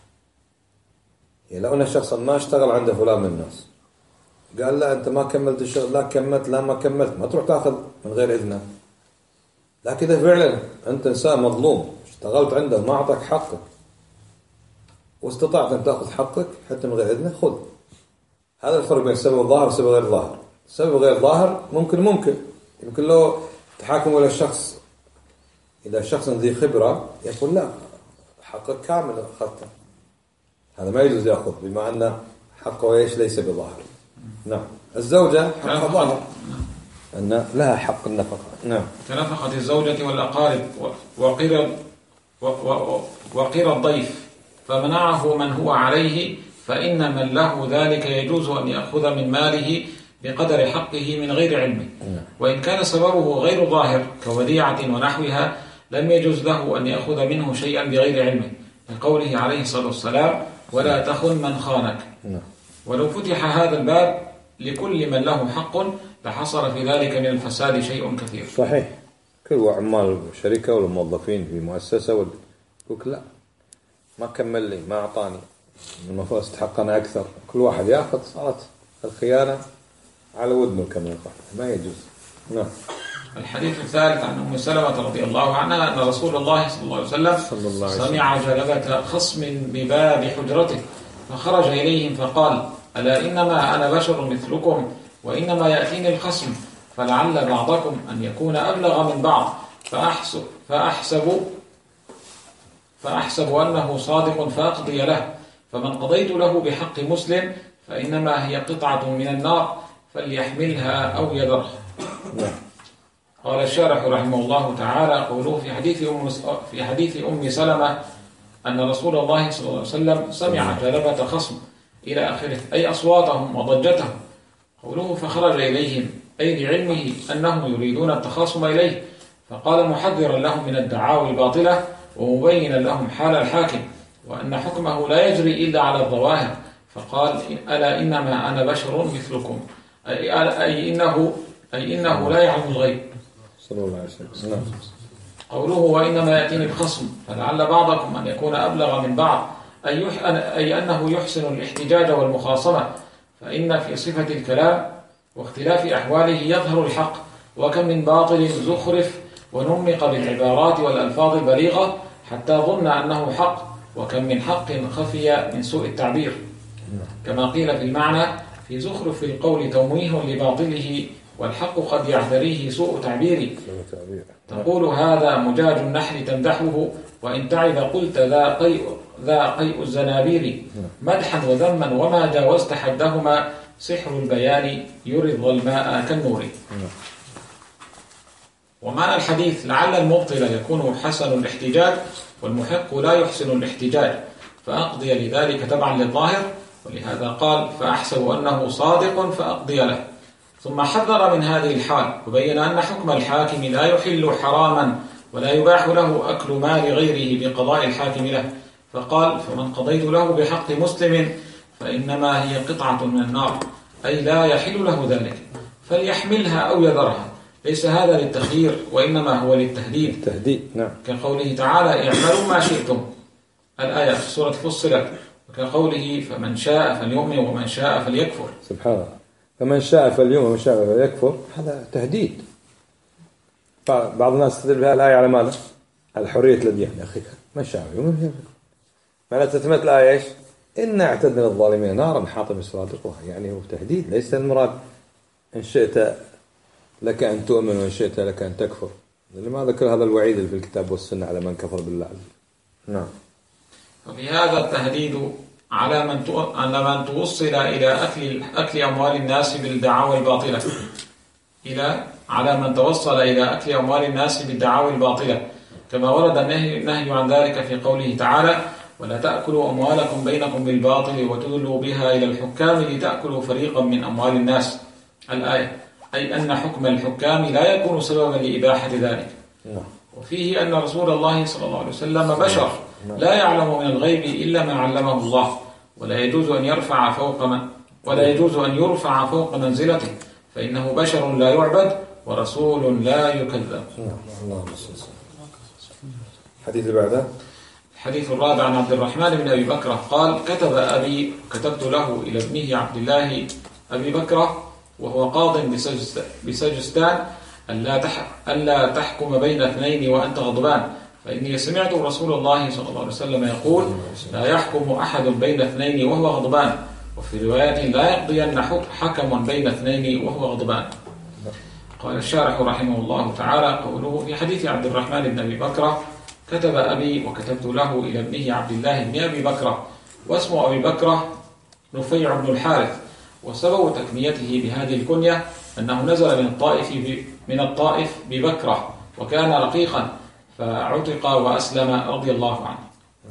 يعني لو أن شخصا ما اشتغل عند فلان من الناس قال لا أنت ما كملت الشغل، لا كملت لا ما كملت، ما تروح تأخذ من غير إذنه. لكن إذا فعلا أنت إنسان مظلوم اشتغلت عنده ما أعطاك حقك واستطعت أن تأخذ حقك حتى من غير إذنه، خذ. هذا الفرق بين السبب الظاهر والسبب غير ظاهر. السبب غير ظاهر ممكن ممكن يمكن لو تحاكم إلى الشخص إذا شخص ذي خبرة يقول لا حقك كامل أخذته، هذا ما يجوز يأخذ بما أن حقه إيش ليس بظاهر. نعم. الزوجة حقها ظاهر أن لها حق النفقة. نعم. كنفقة الزوجة والأقارب وقير وقير الضيف، فمنعه من هو عليه، فإن من له ذلك يجوز أن يأخذ من ماله بقدر حقه من غير علمه. وإن كان سببه غير ظاهر كوديعة ونحوها لم يجوز له أن يأخذ منه شيئا بغير علمه، لقوله عليه الصلاة والسلام ولا تخن من خانك. ولو فتح هذا الباب لكل من له حق لحصل في ذلك من الفساد شيء كثير. صحيح. كل عمال شركة ولا موظفين في مؤسسة يقول لا ما كمل لي ما أعطاني المفروض استحق أنا أكثر، كل واحد يأخذ، صارت الخيانة على ودنه كما يقال، ما يجوز. نعم. الحديث الثالث عن أم سلمة رضي الله عنها أن رسول الله صلى الله عليه وسلم صلى الله عليه سمع جلبة خصم بباب حجرته فخرج إليهم فقال ألا إنما أنا بشر مثلكم وإنما يأتيني الخصم فلعل بعضكم أن يكون أبلغ من بعض فأحسب, فأحسب, فأحسب أنه صادق فأقضي له، فمن قضيت له بحق مسلم فإنما هي قطعة من النار فليحملها أو يذرها. قال الشارح رحمه الله تعالى قوله في حديث أم في حديث أم سلمة أن رسول الله صلى الله عليه وسلم سمع جلبة خصم إلى آخره، أي أصواتهم وضجتهم. قوله فخرج إليهم أي لعلمه أنهم يريدون التخاصم إليه، فقال محذرا لهم من الدعاوى الباطلة ومبينا لهم حال الحاكم وأن حكمه لا يجري إلا على الظواهر، فقال ألا إنما أنا بشر مثلكم، أي, أي, إنه, أي إنه لا يعلم الغيب صلى الله عليه وسلم. قوله وإنما يأتيني الخصم فلعل بعضكم أن يكون أبلغ من بعض، أي, يح... أي أنه يحسن الاحتجاج والمخاصمة، فإن في صفة الكلام واختلاف أحواله يظهر الحق، وكم من باطل زخرف ونمق بالعبارات والألفاظ البليغة حتى ظن أنه حق، وكم من حق خفي من سوء التعبير، كما قيل في المعنى في زخرف القول تمويه لباطله والحق قد يعتريه سوء تعبيره. تقول هذا مجاج النحل تمدحه وإن تعب قلت ذا قيء ذا قيء الزنابير، مدحا وذما وما جاوزت حدهما سحر البيان يري الظلماء كالنور. ومعنى الحديث لعل المبطل يكون حسن الاحتجاج والمحق لا يحسن الاحتجاج، فأقضي لذلك تبعا للظاهر، ولهذا قال فأحسب أنه صادق فأقضي له. ثم حذر من هذه الحال وبين أن حكم الحاكم لا يحل حراما ولا يباح له أكل مال غيره بقضاء الحاكم له، فقال فمن قضيت له بحق مسلم فإنما هي قطعة من النار، أي لا يحل له ذلك فليحملها أو يذرها. ليس هذا للتخيير وإنما هو للتهديد. التهديد نعم. كقوله تعالى اعملوا ما شئتم الآية في سورة فصلت، وكقوله فمن شاء فليؤمن ومن شاء فليكفر. سبحان الله. فمن شاء فليؤمن ومن شاء فليكفر، هذا تهديد. بعض الناس تدل بها الآية على ماذا؟ على حرية الأديان. يا أخي من شاء فليؤمن ما لا تتمت الآية إيش؟ إن اعتدنا للظالمين نارا حاط بسرادقها، يعني هو تهديد، ليس المراد إن شئت لك أن تؤمن وإن شئت لك أن تكفر. لماذا كل هذا الوعيد اللي في الكتاب والسنة على من كفر بالله؟ نعم. ففي هذا التهديد على من على من توصل إلى أكل أكل أموال الناس بالدعاوى الباطلة إلى على من توصل إلى أكل أموال الناس بالدعاوى الباطلة، كما ورد النهي, النهي عن ذلك في قوله تعالى: ولا تأكلوا أموالكم بينكم بالباطل وتدلوا بها إلى الحكام لتأكلوا فريقا من أموال الناس. الآية، أي أن حكم الحكام لا يكون سببا لإباحة ذلك. وفيه أن رسول الله صلى الله عليه وسلم بشر لا يعلم من الغيب إلا ما علمه الله، ولا يجوز أن يرفع فوق من ولا يجوز أن يرفع فوق منزلته، فإنه بشر لا يعبد ورسول لا يكذب. الحديث اللي بعده، الحديث الرابع عن عبد الرحمن بن أبي بكر قال: كتب أبي كتبت له إلى ابنه عبد الله أبي بكر وهو قاض بسجستان ألا تح... ألا تحكم بين اثنين وأنت غضبان، فإني سمعت رسول الله صلى الله عليه وسلم يقول: لا يحكم أحد بين اثنين وهو غضبان، وفي رواية: لا يقضين حكم بين اثنين وهو غضبان. قال الشارح رحمه الله تعالى: قوله في حديث عبد الرحمن بن أبي بكر كتب أبي وكتبت له إلى ابنه عبد الله بن أبي بكر، واسم أبي بكر نفيع بن الحارث، وسبب تكنيته بهذه الكنية أنه نزل من الطائف من الطائف ببكرة، وكان رقيقا فعتق وأسلم رضي الله عنه.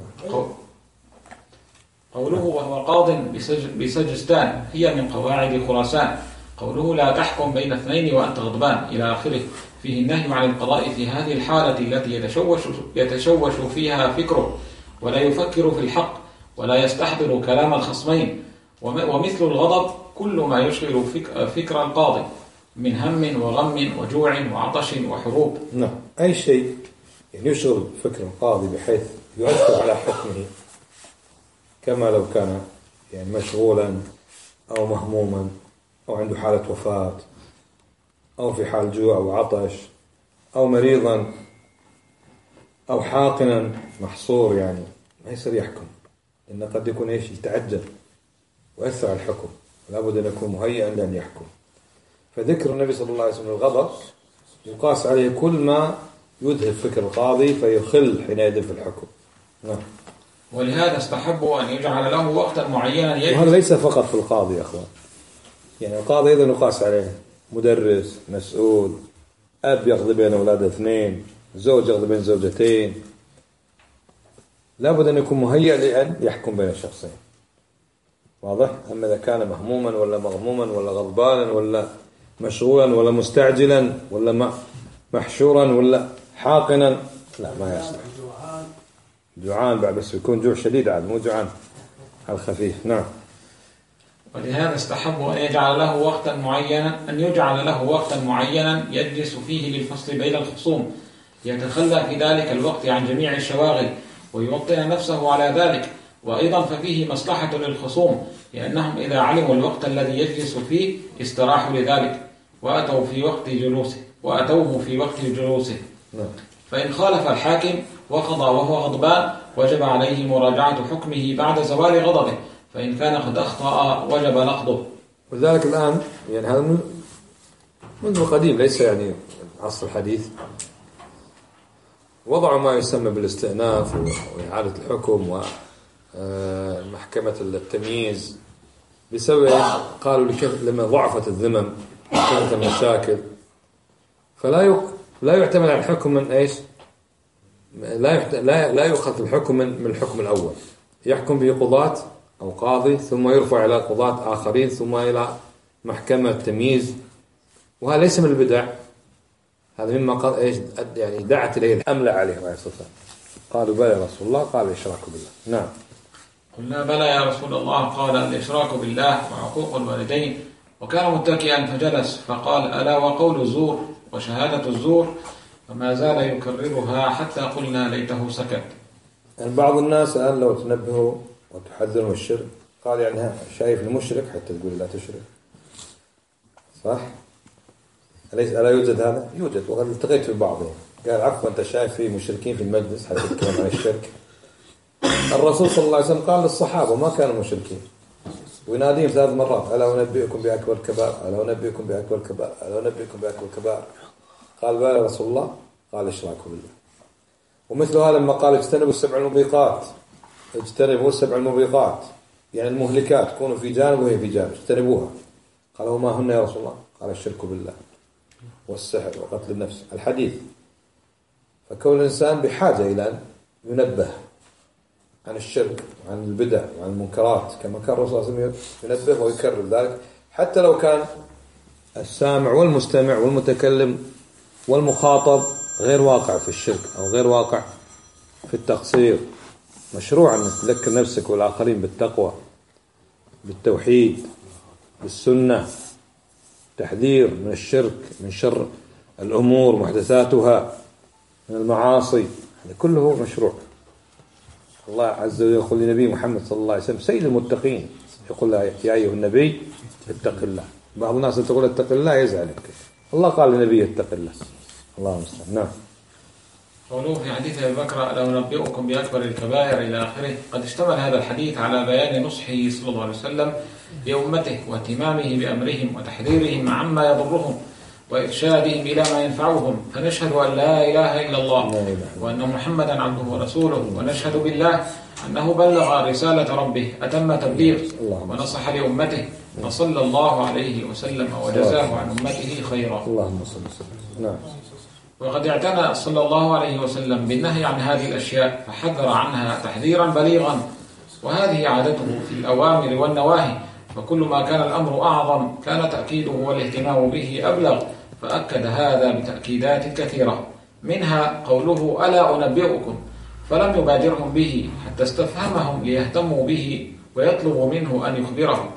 قوله وهو قاض بسجستان هي من قواعد خراسان. قوله لا تحكم بين اثنين وأنت غضبان إلى آخره فيه النهي عن القضاء في هذه الحالة التي يتشوش, يتشوش فيها فكره ولا يفكر في الحق ولا يستحضر كلام الخصمين. ومثل الغضب كل ما يشغل فكر القاضي من هم وغم وجوع وعطش وحروب. نعم، أي شيء يشغل فكر القاضي بحيث يؤثر على حكمه، كما لو كان يعني مشغولا أو مهموما أو عنده حالة وفاة أو في حال جوع وعطش أو مريضا أو حاقنا محصور، يعني ما يصير يحكم، إنه قد يكون إيش يتعجل ويأثر على الحكم، لابد أن يكون مهيئا لأن يحكم. فذكر النبي صلى الله عليه وسلم الغضب يقاس عليه كل ما يذهب فكر القاضي فيخل حينئذ في الحكم. نعم. ولهذا استحبوا أن يجعل له وقتا معينا يجب. وهذا ليس فقط في القاضي يا أخوان، يعني القاضي أيضا يقاس عليه مدرس، مسؤول، أب يقضي بين أولاده اثنين، زوج يقضي بين زوجتين، لابد أن يكون مهيئ لأن يحكم بين الشخصين. واضح؟ أما إذا كان مهموما ولا مغموما ولا غضبانا ولا مشغولا ولا مستعجلا ولا محشورا ولا حاقنا، لا ما يصلح. جوعان بعد، بس يكون جوع شديد عاد، مو جوعان على الخفيف. نعم. ولهذا استحبوا أن يجعل له وقتا معينا أن يجعل له وقتا معينا يجلس فيه للفصل بين الخصوم، يتخلى في ذلك الوقت عن جميع الشواغل ويوطن نفسه على ذلك. وأيضا ففيه مصلحة للخصوم، لأنهم إذا علموا الوقت الذي يجلس فيه استراحوا لذلك وأتوا في وقت جلوسه وأتوه في وقت جلوسه. فإن خالف الحاكم وقضى وهو غضبان وجب عليه مراجعة حكمه بعد زوال غضبه، فإن كان قد أخطأ وجب نقضه. ولذلك الآن يعني هذا منذ القديم، ليس يعني عصر الحديث، وضعوا ما يسمى بالاستئناف وإعادة الحكم ومحكمة التمييز، بسبب قالوا لما ضعفت الذمم وكانت المشاكل، فلا يق... لا يعتمد على الحكم من ايش؟ لا يحت... لا لا يؤخذ الحكم من من الحكم الأول، يحكم به قضاة أو قاضي ثم يرفع إلى قضاة آخرين ثم إلى محكمة تمييز، وهذا ليس من البدع، هذا مما قال ايش يعني دعت إليه الحملة عليه عليه الصلاة والسلام. قالوا بلى يا رسول الله، قال الإشراك بالله. نعم. قلنا بلى يا رسول الله، قال الإشراك بالله وعقوق الوالدين. وكان متكئا فجلس فقال: ألا وقول الزور وشهادة الزور؟ فما زال يكررها حتى قلنا ليته سكت. يعني بعض الناس الآن لو تنبهوا وتحذروا الشرك قال يعني شايف المشرك حتى تقول لا تشرك، صح؟ أليس ألا يوجد هذا؟ يوجد، وقد التقيت في بعضهم قال عفوا أنت شايف في مشركين في المجلس حتى تتكلم عن الشرك. الرسول صلى الله عليه وسلم قال للصحابة ما كانوا مشركين ويناديهم ثلاث مرات: ألا أنبئكم بأكبر الكبائر، ألا أنبئكم بأكبر الكبائر، ألا أنبئكم بأكبر الكبائر. قال بلى يا رسول الله، قال إشراك بالله. ومثل هذا لما قال اجتنبوا السبع الموبقات، اجتنبوا السبع الموبقات يعني المهلكات، كونوا في جانب وهي في جانب، اجتنبوها. قال وما هن يا رسول الله؟ قال الشرك بالله والسحر وقتل النفس، الحديث. فكون الإنسان بحاجة إلى أن ينبه عن الشرك وعن البدع وعن المنكرات كما كان الرسول صلى الله عليه وسلم ينبه ويكرر ذلك، حتى لو كان السامع والمستمع والمتكلم والمخاطب غير واقع في الشرك أو غير واقع في التقصير. مشروع أن تذكر نفسك والآخرين بالتقوى، بالتوحيد، بالسنة، تحذير من الشرك، من شر الأمور محدثاتها، من المعاصي، هذا كله مشروع. الله عز وجل يقول لنبي محمد صلى الله عليه وسلم سيد المتقين، يقول له يا أيها النبي اتق الله. بعض الناس تقول اتق الله يزعلك، الله قال لنبي اتق الله. الله المستعان. نعم. قوله في حديث أبي بكر ألا أنبئكم بأكبر الكبائر إلى آخره، قد اشتمل هذا الحديث على بيان نصحه صلى الله عليه وسلم لأمته واهتمامه بأمرهم وتحذيرهم عما يضرهم وإرشادهم إلى ما ينفعهم. فنشهد أن لا إله إلا الله وأن محمدا عبده ورسوله، ونشهد بالله أنه بلغ رسالة ربه أتم تبليغ ونصح لأمته، فصلى الله عليه وسلم وجزاه عن أمته خيرا. اللهم صل وسلم. نعم. وقد اعتنى صلى الله عليه وسلم بالنهي عن هذه الأشياء فحذر عنها تحذيرا بليغا، وهذه عادته في الأوامر والنواهي، فكل ما كان الأمر أعظم كان تأكيده والاهتمام به أبلغ، فأكد هذا بتأكيدات كثيرة، منها قوله ألا أنبئكم، فلم يبادرهم به حتى استفهمهم ليهتموا به ويطلبوا منه أن يخبرهم.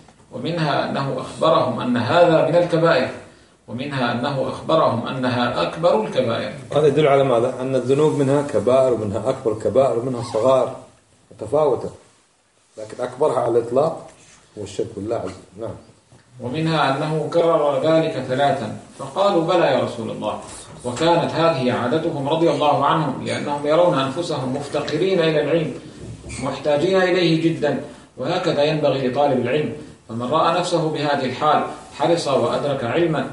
ومنها أنه أخبرهم أن هذا من الكبائر، ومنها أنه أخبرهم أنها أكبر الكبائر. هذا يدل على ماذا؟ أن الذنوب منها كبائر ومنها أكبر كبائر ومنها صغائر متفاوتة، لكن أكبرها على الإطلاق هو الشرك بالله عز وجل. نعم. ومنها أنه كرر ذلك ثلاثا، فقالوا بلى يا رسول الله، وكانت هذه عادتهم رضي الله عنهم، لأنهم يرون أنفسهم مفتقرين إلى العلم محتاجين إليه جدا، وهكذا ينبغي لطالب العلم. فمن رأى نفسه بهذه الحال حرص وأدرك علما.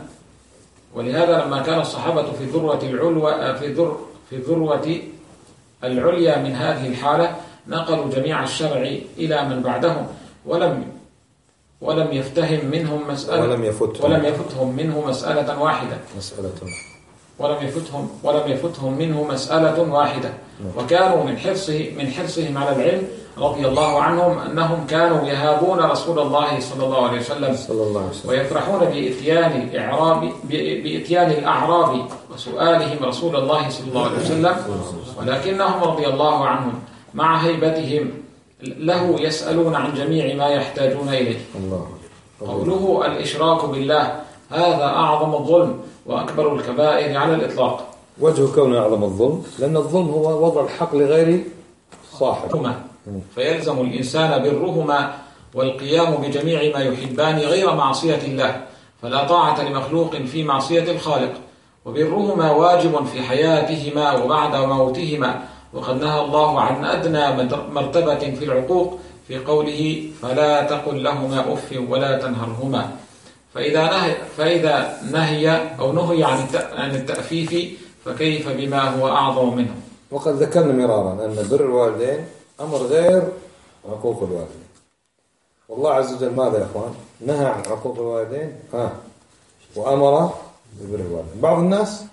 ولهذا لما كان الصحابة في الذروة العلوى في الذر في الذروة العليا من هذه الحالة نقلوا جميع الشرع إلى من بعدهم، ولم ولم يفتهم منهم مسألة ولم يفتهم ولم يفتهم منه مسألة واحدة مسألة ولم يفتهم ولم يفتهم منه مسألة واحدة وكانوا من حرصه من حرصهم على العلم رضي الله عنهم أنهم كانوا يهابون رسول الله صلى الله عليه وسلم ويفرحون بإتيان الإعراب بإتيان الأعراب وسؤالهم رسول الله صلى الله عليه وسلم، ولكنهم رضي الله عنهم مع هيبتهم له يسألون عن جميع ما يحتاجون إليه. قوله الإشراك بالله هذا أعظم الظلم وأكبر الكبائر على الإطلاق. وجه كونه أعظم الظلم لأن الظلم هو وضع الحق لغير صاحبه، فيلزم الإنسان برهما والقيام بجميع ما يحبان غير معصية الله، فلا طاعة لمخلوق في معصية الخالق، وبرهما واجب في حياتهما وبعد موتهما. وقد نهى الله عن أدنى مرتبة في العقوق في قوله فلا تقل لهما أف ولا تنهرهما. فإذا نهي, فإذا نهي أو نهي عن التأفيف فكيف بما هو أعظم منه. وقد ذكرنا مرارا أن بر الوالدين أمر غير عقوق الوالدين. والله عز وجل ماذا يا أخوان؟ نهى عن عقوق الوالدين ها وأمر ببر الوالدين. بعض الناس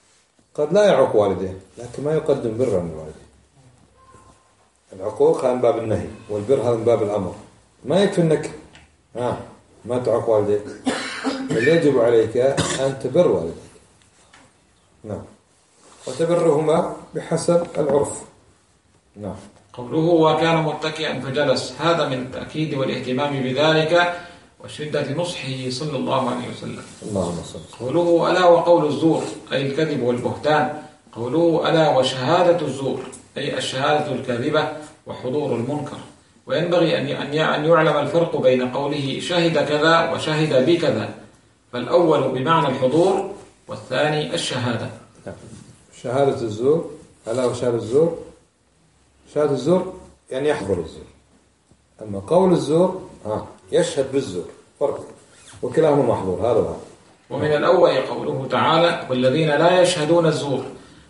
قد لا يعق والديه لكن ما يقدم برا من الوالدين. العقوق هذا من باب النهي والبر هذا من باب الأمر. ما يكفي أنك ها ما تعق والديك، بل يجب عليك أن تبر والديك. نعم. وتبرهما بحسب العرف. نعم. قوله وكان متكئا فجلس هذا من التأكيد والاهتمام بذلك وشدة نصحه صلى الله عليه وسلم. اللهم صل. قوله ألا وقول الزور أي الكذب والبهتان. قوله ألا وشهادة الزور أي الشهادة الكاذبة وحضور المنكر. وينبغي أن أن يعلم الفرق بين قوله شهد كذا وشهد بكذا، فالأول بمعنى الحضور والثاني الشهادة. شهادة الزور ألا وشهادة الزور، شهادة الزور يعني يحضر الزور، أما قول الزور ها يشهد بالزور، فرق، وكلاهما محضور هذا وهذا. ومن الأول قوله تعالى والذين لا يشهدون الزور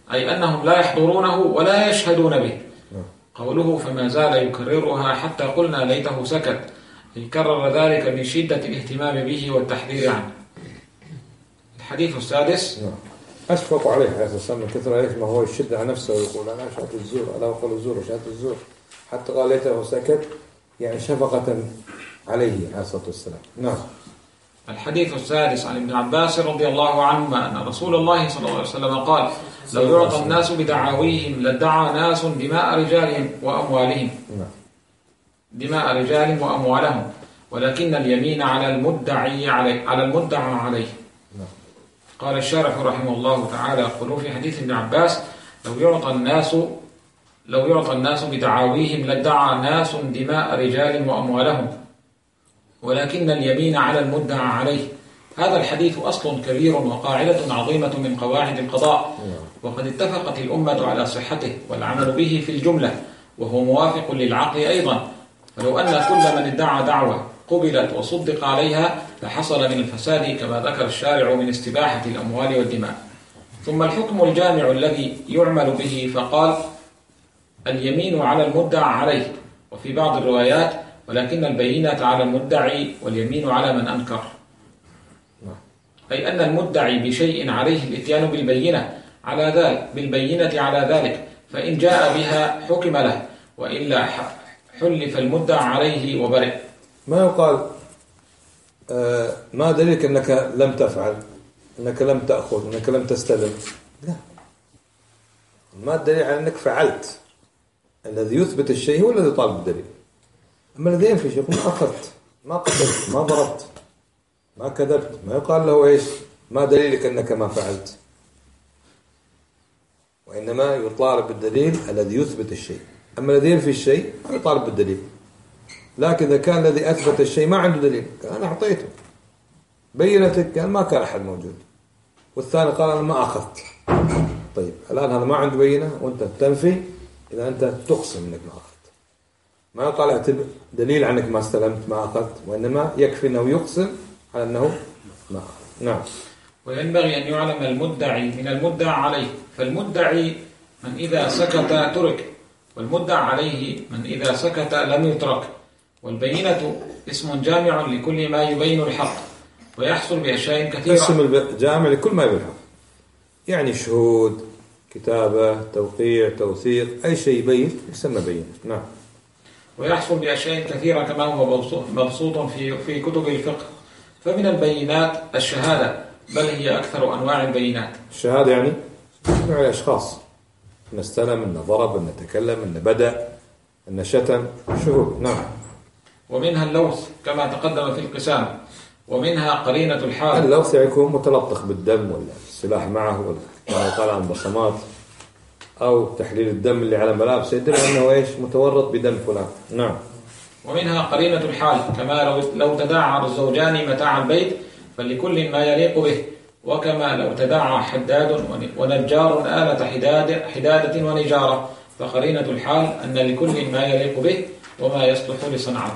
أي أنهم لا يحضرونه ولا يشهدون به. قوله فما زال يكررها حتى قلنا ليته سكت، يكرر ذلك من شدة الاهتمام به والتحذير عنه. الحديث السادس. أشفق عليه عليه الصلاة والسلام من كثر عليه ما هو يشد على نفسه ويقول أنا شهادة الزور ألا وقال الزور وشهادة الزور، حتى قال ليته سكت، يعني شفقة عليه عليه الصلاة والسلام. نعم. الحديث السادس عن ابن عباس رضي الله عنهما أن رسول الله صلى الله عليه وسلم قال لو يعطى الناس بدعاويهم لادعى ناس دماء رجالهم وأموالهم دماء رجالهم وأموالهم ولكن اليمين على المدعي عليه على المدعى عليه. قال الشارح رحمه الله تعالى يقول في حديث ابن عباس لو يعطى الناس لو يعطى الناس بدعاويهم لادعى ناس دماء رجال وأموالهم ولكن اليمين على المدعى عليه. هذا الحديث أصل كبير وقاعدة عظيمة من قواعد القضاء، وقد اتفقت الأمة على صحته والعمل به في الجملة، وهو موافق للعقل أيضا. فلو أن كل من ادعى دعوة قبلت وصدق عليها لحصل من الفساد كما ذكر الشارع من استباحة الأموال والدماء. ثم الحكم الجامع الذي يعمل به فقال اليمين على المدعى عليه، وفي بعض الروايات ولكن البينة على المدعي واليمين على من أنكر، أي أن المدعي بشيء عليه الإتيان بالبينة على ذلك بالبينة على ذلك، فإن جاء بها حكم له، وإلا حلف المدعى عليه وبرئ. ما يقال آه ما دليلك أنك لم تفعل، أنك لم تأخذ، أنك لم تستلم؟ لا، ما الدليل على أنك فعلت. الذي يثبت الشيء هو الذي طالب الدليل. أما الذي ينفي شيء ما أخذت، ما قتلت، ما ضربت، ما كذبت، ما يقال له إيش ما دليلك أنك ما فعلت، وإنما يطالب بالدليل الذي يثبت الشيء. أما الذي ينفي الشيء يطالب بالدليل. لكن إذا كان الذي أثبت الشيء ما عنده دليل، قال أنا أعطيته بينتك، قال ما كان أحد موجود، والثاني قال أنا ما أخذت. طيب الآن هذا ما عنده بينة وأنت تنفي، إذا أنت تقسم أنك ما أخذت. ما يقال اعتبر دليل عنك ما استلمت ما أخذت، وإنما يكفي أنه يقسم على أنه ما أخذ. نعم. وينبغي أن يعلم المدعي من المدعى عليه، فالمدعي من إذا سكت ترك، والمدعى عليه من إذا سكت لم يترك. والبينة اسم جامع لكل ما يبين الحق، ويحصل بأشياء كثيرة. اسم جامع لكل ما يبين الحق، يعني شهود، كتابة، توقيع، توثيق، أي شيء يبين يسمى بينة. نعم. ويحصل بأشياء كثيرة كما هو مبسوط في في كتب الفقه. فمن البينات الشهادة، بل هي أكثر أنواع البينات. الشهادة يعني نوع الأشخاص، إن استلم، إن ضرب، إن تكلم، إن بدأ، إن شتم، شهود. نعم. ومنها اللوث كما تقدم في القسام، ومنها قرينة الحال. اللوث يكون متلطخ بالدم ولا السلاح معه ولا ما يقال عن بصمات أو تحليل الدم اللي على ملابسه يدل أنه إيش متورط بدم فلان. نعم. ومنها قرينة الحال كما لو لو تداعى الزوجان متاع البيت فلكل ما يليق به، وكما لو تداعى حداد ونجار آلة حداد حدادة ونجارة، فقرينة الحال أن لكل ما يليق به وما يصلح لصنعته.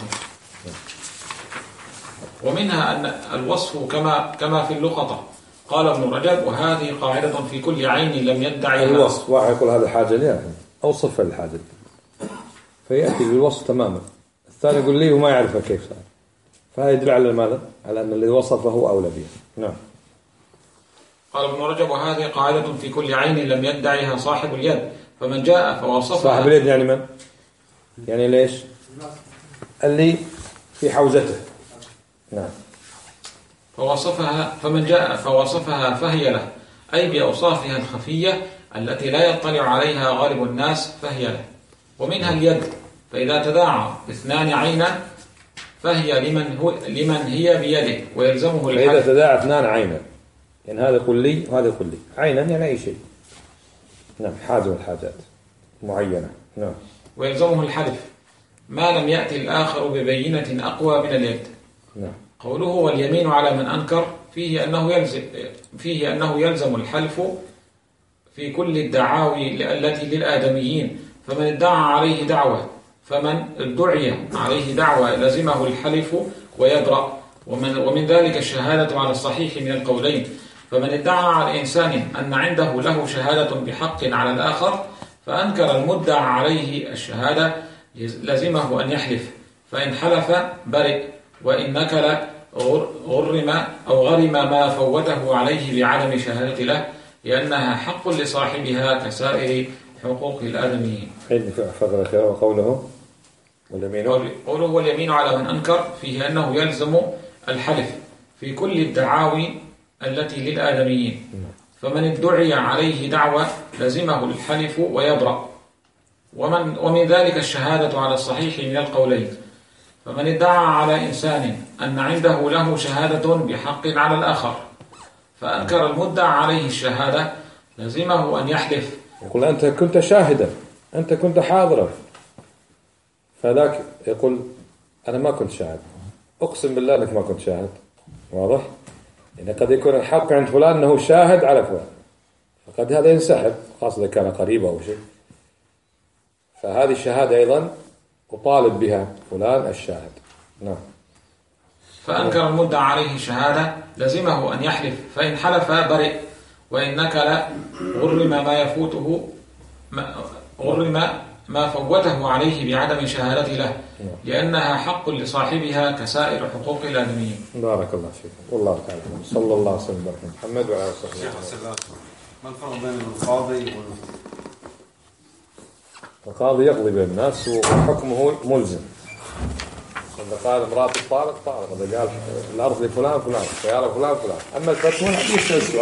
ومنها أن الوصف كما كما في اللقطة. قال ابن رجب وهذه قاعدة في كل عين لم يدعي. الوصف واحد يقول هذا حاجة لي أوصف الحاجة فيأتي بالوصف تماما، الثاني يقول لي وما يعرفها كيف صار، فهذا يدل على ماذا؟ على أن الذي وصفه هو أولى به. نعم. قال ابن رجب وهذه قاعدة في كل عين لم يدعيها صاحب اليد، فمن جاء فوصفها. صاحب اليد يعني من؟ يعني ليش؟ اللي في حوزته. نعم. فوصفها فمن جاء فوصفها فهي له، أي بأوصافها الخفية التي لا يطلع عليها غالب الناس فهي له. ومنها اليد، فإذا تداعى اثنان عينا فهي لمن هو لمن هي بيده ويلزمه الحلف. فإذا تداعى اثنان عينا، يعني هذا يقول لي وهذا يقول لي، عينا يعني أي شيء. نعم. حاجة من الحاجات معينة. نعم. ويلزمه الحلف ما لم يأتي الآخر ببينة أقوى من اليد. نعم. قوله واليمين على من أنكر فيه أنه يلزم فيه أنه يلزم الحلف في كل الدعاوي التي للآدميين، فمن ادعى عليه دعوة فمن ادعي عليه دعوة لزمه الحلف ويدرأ. ومن, ومن ذلك الشهادة على الصحيح من القولين، فمن ادعى على إنسان أن عنده له شهادة بحق على الآخر فأنكر المدعى عليه الشهادة لزمه أن يحلف، فإن حلف برئ، وإن نكل غرم أو غرم ما فوته عليه بعدم شهادة له، لأنها حق لصاحبها كسائر حقوق الآدميين. وقوله واليمين قوله واليمين على من أنكر فيه أنه يلزم الحلف في كل الدعاوي التي للآدميين، فمن ادعي عليه دعوة لزمه الحلف ويبرأ، ومن ومن ذلك الشهادة على الصحيح من القولين. فمن ادعى على إنسان أن عنده له شهادة بحق على الآخر فأنكر المدعى عليه الشهادة لزمه أن يحلف. يقول أنت كنت شاهدا، أنت كنت حاضرا، فذاك يقول أنا ما كنت شاهد، أقسم بالله أنك ما كنت شاهد. واضح؟ يعني قد يكون الحق عند فلان أنه شاهد على فلان، فقد هذا ينسحب خاصة إذا كان قريب أو شيء، فهذه الشهادة أيضا أطالب بها فلان الشاهد. نعم. فأنكر المدعى عليه الشهادة لزمه أن يحلف، فإن حلف برئ، وإن نكل غرم ما يفوته غرم ما فوته عليه بعدم شهادة له، لأنها حق لصاحبها كسائر حقوق الآدميين. بارك الله فيك، والله تعالى صلى الله عليه وسلم محمد وعلى آله وصحبه. ما الفرق بين القاضي والمفتي؟ القاضي يقضي بين الناس وحكمه ملزم. إذا قال امرأة الطالق طالق، إذا قال الأرض لفلان فلان، سيارة فلان فلان. أما الفتوى لا يسأل سؤال.